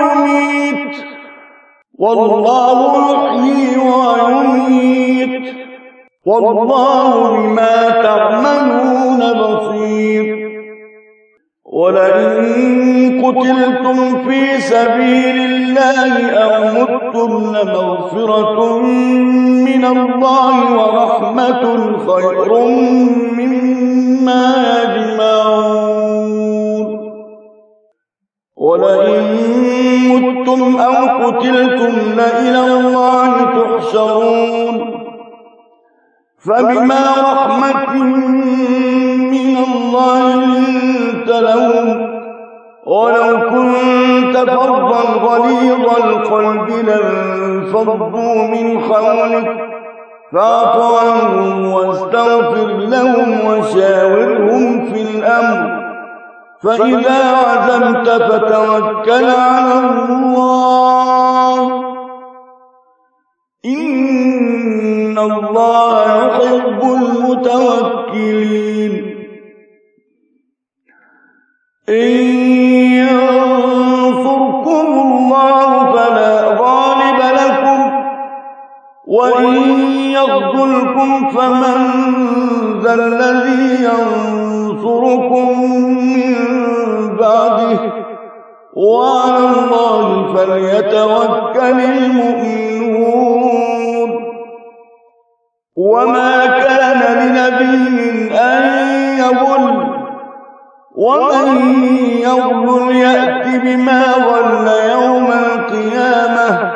Speaker 1: ويميت والله بما تعملون بصير. ولئن قتلتم في سبيل الله أو متم لمغفرة من الله ورحمة خير مما يجمعون. ولئن متم أو قتلتم لإلى الله تحشرون. فبما رحمة من الله لنت لهم ولو كنت فظا غليظ القلب لانفضوا من حولك فاعف عنهم واستغفر لهم وشاورهم في الأمر فإذا عزمت فتوكل على الله إن الله يحب المتوكلين. إن ينصركم الله فلا غالب لكم وإن يخذلكم فمن ذا الذي ينصركم من بعده وعلى الله فليتوكل المؤمنون. وما كان لنبي أن يغل ومن يغل يأت بما غل يوم القيامة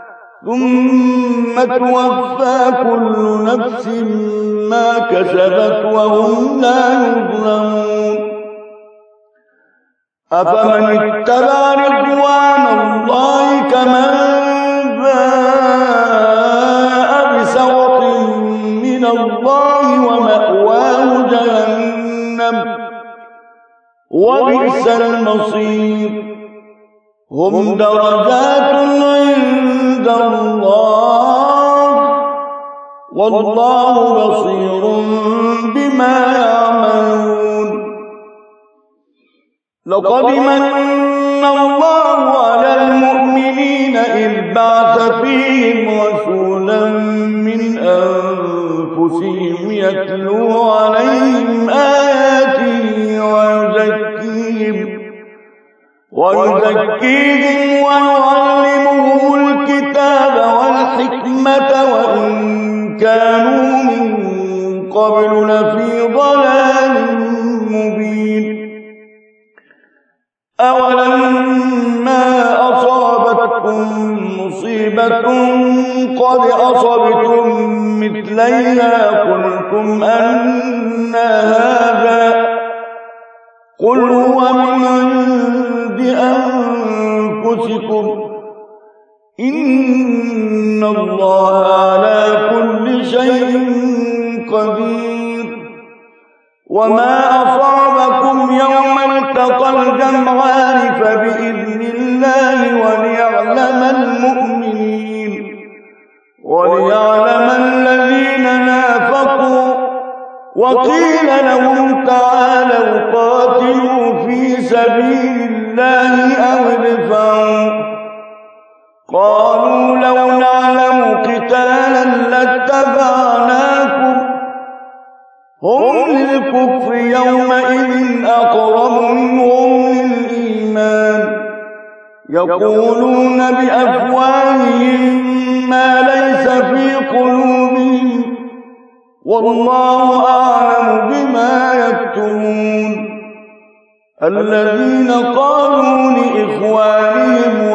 Speaker 1: ثم توفى كل نفس ما كسبت وهم لا يظلمون. أفمن اتبع رضوان الله كمن باء بسخط من الله ومأواه جهنم وبئس المصير. هم درجات عند الله والله بصير بما يعملون. لقد من الله على المؤمنين إذ بعث فيهم رسولا من أنفسهم يتلو عليهم آياته ويزكيهم ويعلمهم الكتاب والحكمة وإن كانوا من قبل لفي ضلال مبين. أولما أصابتكم مصيبة قد أصبتم مثليها قلتم أنى هذا قل هو من عند أنفسكم إن الله على كل شيء قدير. وما أصابكم يوم التقى الجمعان فبإذن الله وليعلم المؤمنين. وقيل لهم تعالوا قاتلوا في سبيل الله أو ادفعوا قالوا لو نعلم قتالا لاتبعناكم هم للكفر يومئذ أقرب منهم للإيمان يقولون بأفواههم ما ليس في قلوبهم والله أعلم بما يكتمون الذين قالوا لإخوانهم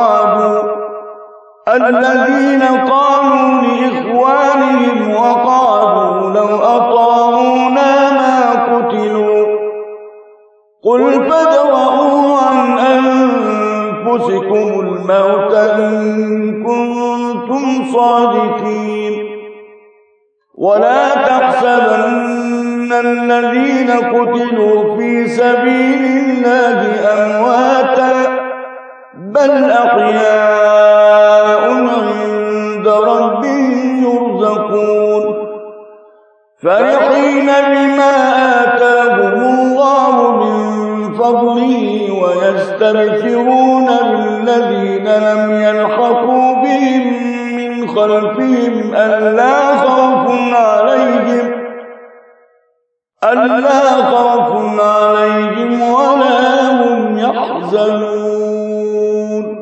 Speaker 1: وقعدوا لو أطاعونا ما قتلوا قل فادرءوا عن أنفسكم الموت إن كنتم صادقين ولا تحسبن الذين قتلوا في سبيل الله أمواتا بل أحياء عند ربهم يرزقون فرحين بما آتاهم الله من فضله ويستبشرون بالذين لم يلحقوا بهم من خلفهم ألا خوف عليهم ولا هم يحزنون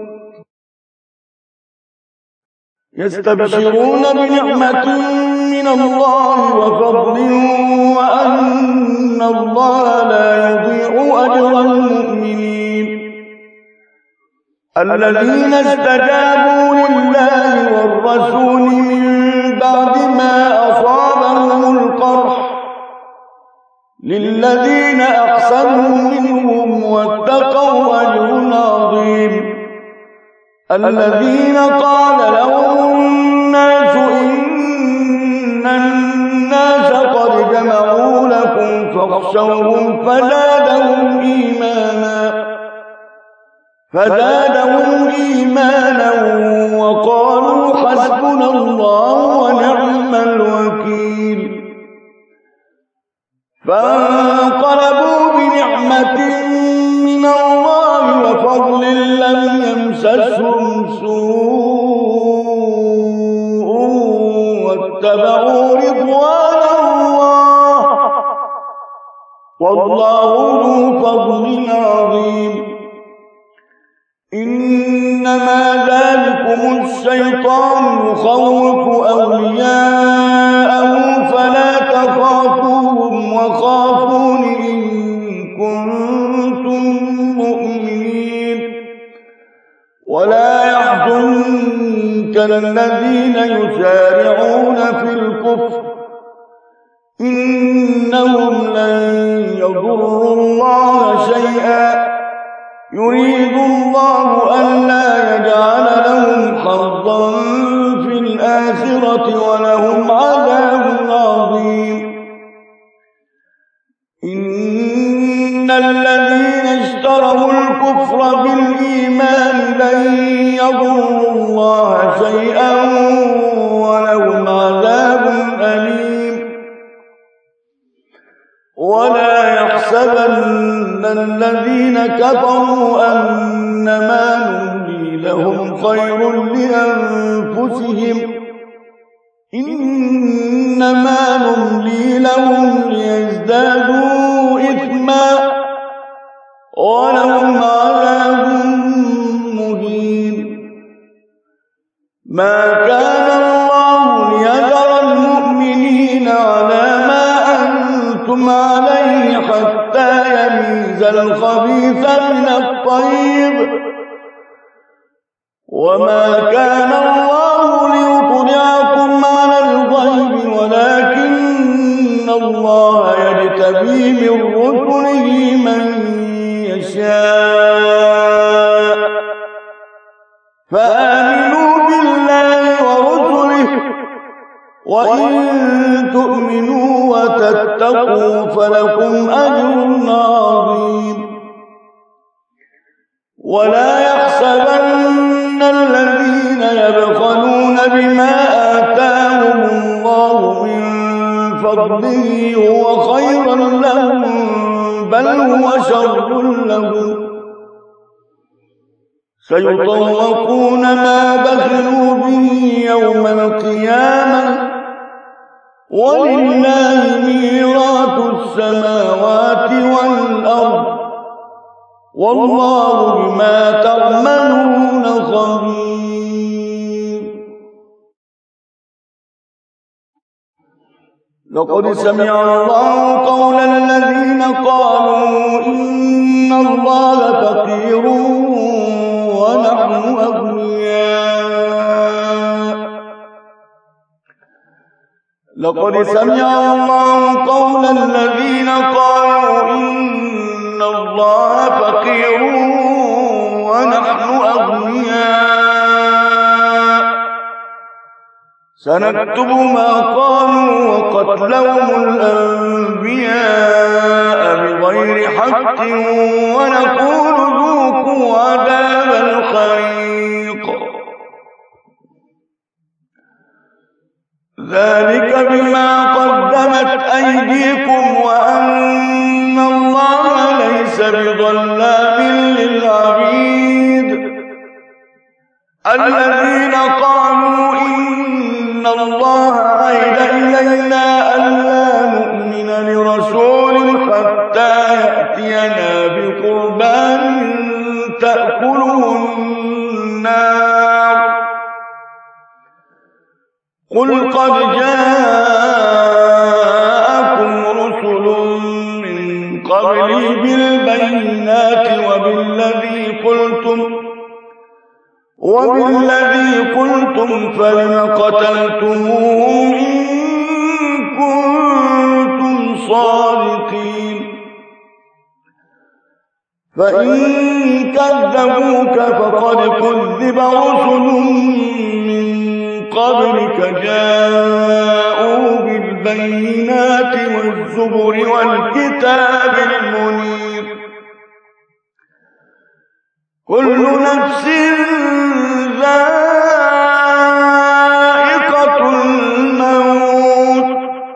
Speaker 1: يستبشرون بنعمة من الله وفضل وأن الله لا يضيع أجر المؤمنين الذين استجابوا لله والرسول من بعد ما أصابهم القرح للذين أحسنوا منهم واتقوا أجر عظيم الذين قال لهم الناس إن الناس قد جمعوا لكم فاخشوهم فزادهم إيمانا وقالوا حسبنا الله ونعم الوكيل فانقلبوا بنعمة من الله وفضل لم يمسسهم سوء واتبعوا رضوان الله والله ذو فضل عظيم إنما ذلكم الشيطان يخوف أولياءه فلا تخافوهم وخافون إن كنتم مؤمنين ولا يحزنك الذين يسارعون في الكفر إنهم لن يضروا الله شيئا يريد الله ألا يجعل لهم حظا في الآخرة ولهم عذاب عظيم إن الذين اشتروا الكفر بالإيمان لن يضروا الله شيئا ولهم عذاب أليم ولا يحسبن الذين كفروا أنما نملي لهم خير لأنفسهم إنما نملي لهم ليزدادوا إثما ولهم عذاب مهين ما كان الله ليذر المؤمنين على ما أنتم عليه حتى يميز الخبيث من الطيب وما كان الله ليطلعكم على الغيب ولكن الله يجتبي من رسله من يشاء فآمنوا بالله ورسله وإن تؤمنوا وتتقوا فلكم أجر عظيم ولا يحسبن الذين يبخلون بما آتاهم الله من فضله هو خيرا لهم بل هو شر لهم سيطوقون ما بخلوا به يوم القيامة ولله ميراث السماوات والأرض والله بما تعملون خبير. لقد سمع الله قول الذين قالوا إن الله فقير ونحن أغنياء. لقد سمع الله قول الذين قالوا إن الله فقير ونحن أغنياء سنكتب ما قالوا وقتلهم الأنبياء بغير حق ونقول ذوقوا عذاب الحريق ذلك بما قدمت أيديكم وأن الله ليس بظلام للعبيد. الذين قالوا إن الله عهد إلينا ألا نؤمن لرسول حتى يأتينا بقربان تأكله النار قل قد جاءكم رسل من قبلي بالبينات وبالذي قلتم فلم قتلتموهم إن كنتم صادقين فإن كذبوك فقد كذب رسل من قبلك جاءوا بالبينات والزبر والكتاب المنير كل نفس ذائقة الموت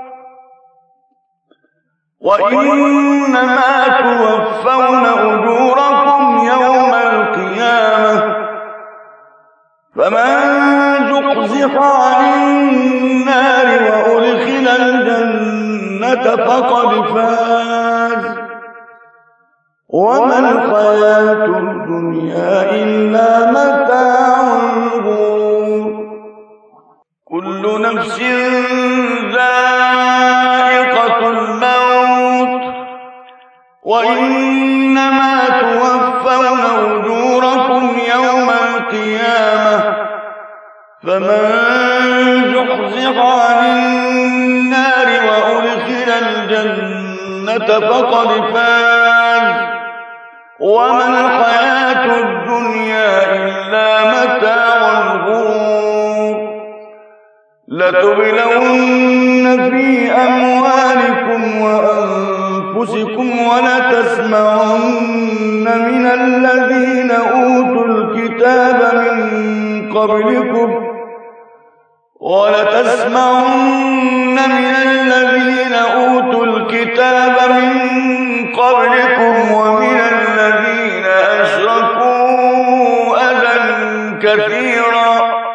Speaker 1: وإنما توفون أجوركم يوم القيامة فمن زحزح عن النار وأدخل الجنة فقد فاز وما الحياة الدنيا إلا متاع الغرور. كل نفس ذائقة الموت وإنما توفون أجوركم يوم القيامة فمن زحزح عن النار وأدخل الجنة فقد فاز وما الحياة الدنيا إلا متاع الغرور. لتبلون في أموالكم وأنفسكم ولتسمعن من الذين أوتوا الكتاب من قبلكم ومن الذين أشركوا أذى كثيرا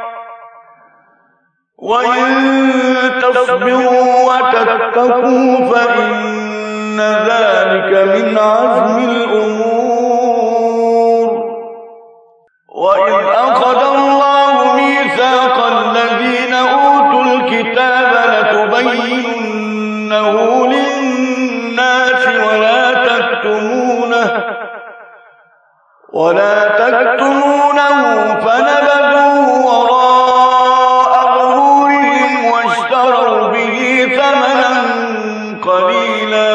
Speaker 1: وإن تصبروا وتتقوا فإن ذلك من عزم الأمور. وإذ أخذ الله ميثاق الذين أوتوا الكتاب لتبيننه للناس ولا تكتمونه فنبذوه وراء ظهورهم واشتروا به ثمنا قليلا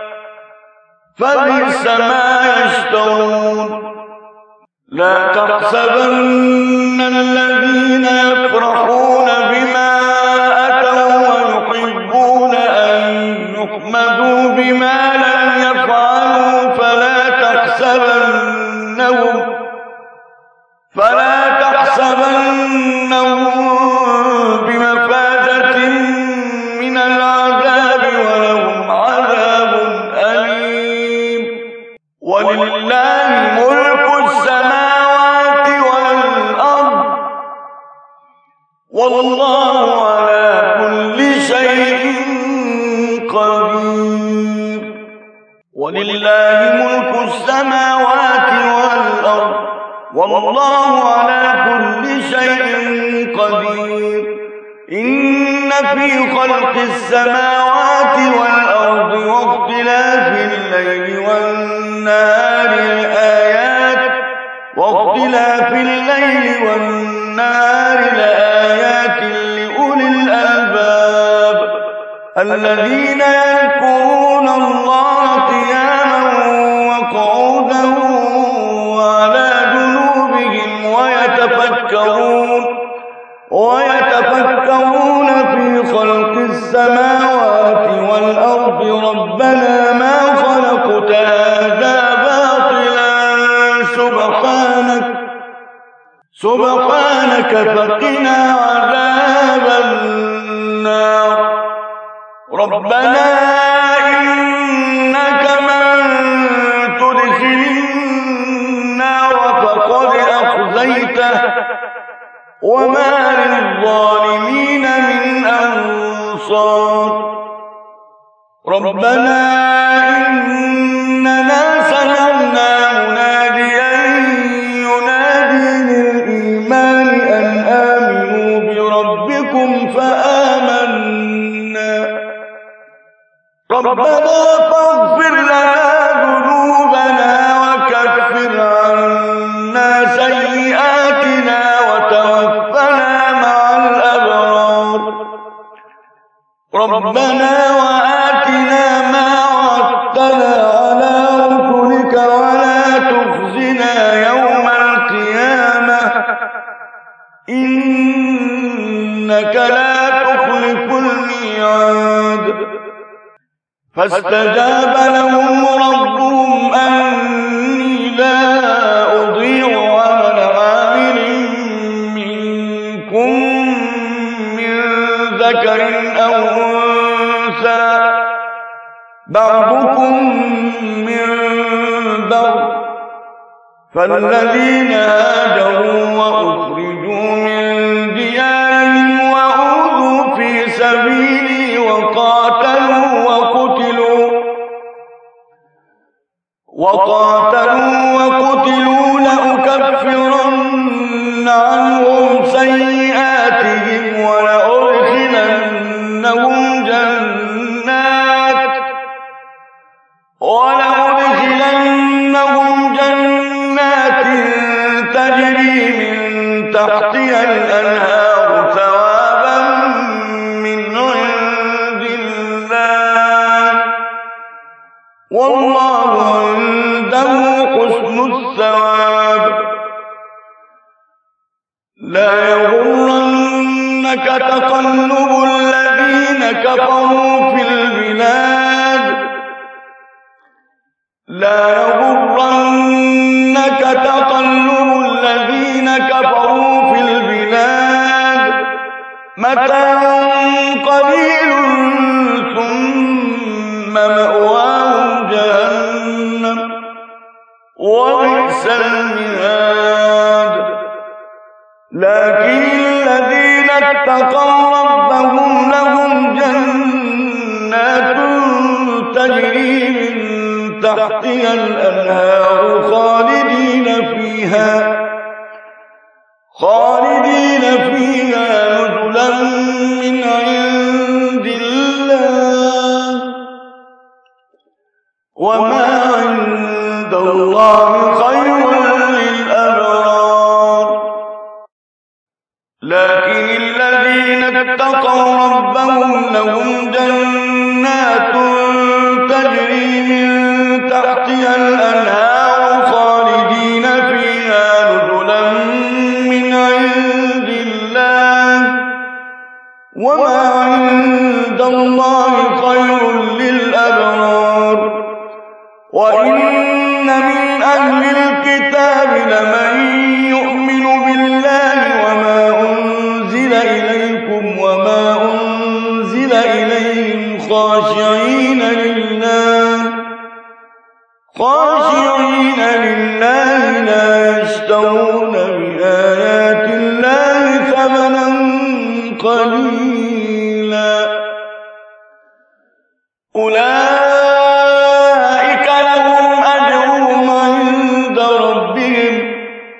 Speaker 1: فبئس ما يشترون. لا تحسبن الذين يفرحون بما أتوا ويحبون أن يحمدوا بما لم يفعلوا فلا تحسبنهم بمفازة من العذاب ولله ملك السماوات والأرض والله على كل شيء قدير. ولله ملك السماوات والأرض والله على كل شيء قدير. إن في خلق السماوات والأرض واختلاف الليل والنهار لآيات لأولي الألباب الذين يذكرون الله قياما وقعودا وعلى جنوبهم ويتفكرون في خلق السماوات والأرض ربنا ما خلقت هذا باطلا سبحانك فقنا عذاب النار. ربنا إنك من تدخل النار فقد أخزيته وما للظالمين من أنصار. ربنا إننا سمعنا مناديا ينادي للإيمان أن آمنوا بربكم فآمنا. ربنا فاغفر لنا ذنوبنا وكفر عنا سيئاتنا وتوفنا مع الأبرار. ربنا وآتنا ما وعدتنا على رسلك ولا تخزنا يوم القيامة إنك لا تخلف الميعاد. فاستجاب لهم ربهم أني لا أضيع عمل عامل منكم من ذكر أو أنثى بعضكم من بعض. فالذين هاجروا وأخرجوا من ديارهم وأوذوا في سبيلي وقاتلوا وقتلوا لأكفرن عنهم سيئاتهم ولأدخلنهم جنات تجري من تحتها الأنهار ثوابا من عند الله والله عنده حسن الثواب. لا يغرنك تقلب الذين كفروا في البلاد متاع قليل ثم مأواهم جهنم وبئس المهاد. لكن الذين اتقوا ربهم لهم جنات تجري من تحتها الأنهار خالدين فيها نزلا من عند الله وما عند الله خير للأبرار. لكن الذين اتقوا ربهم لهم جنات تجري من تحتها الأنهار خالدين فيها نزلا من عند الله وما عند الله خير للأبرار. وإن من أهل الكتاب لمن يؤمن بالله وما أنزل إليكم وما أنزل خاشعين يشترون بآيات الله ثمنا قليلا أولئك لهم أجرهم عند ربهم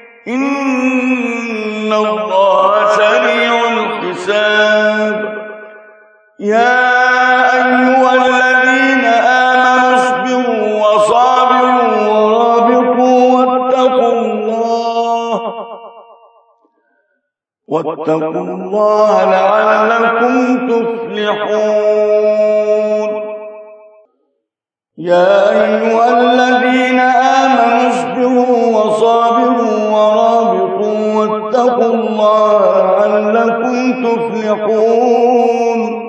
Speaker 1: إن الله سريع الحساب يا أيها الذين آمنوا اصبروا وصابروا ورابطوا واتقوا الله لعلكم تفلحون يا أيها الذين آمنوا اصبروا وصابروا ورابطوا واتقوا الله لعلكم تفلحون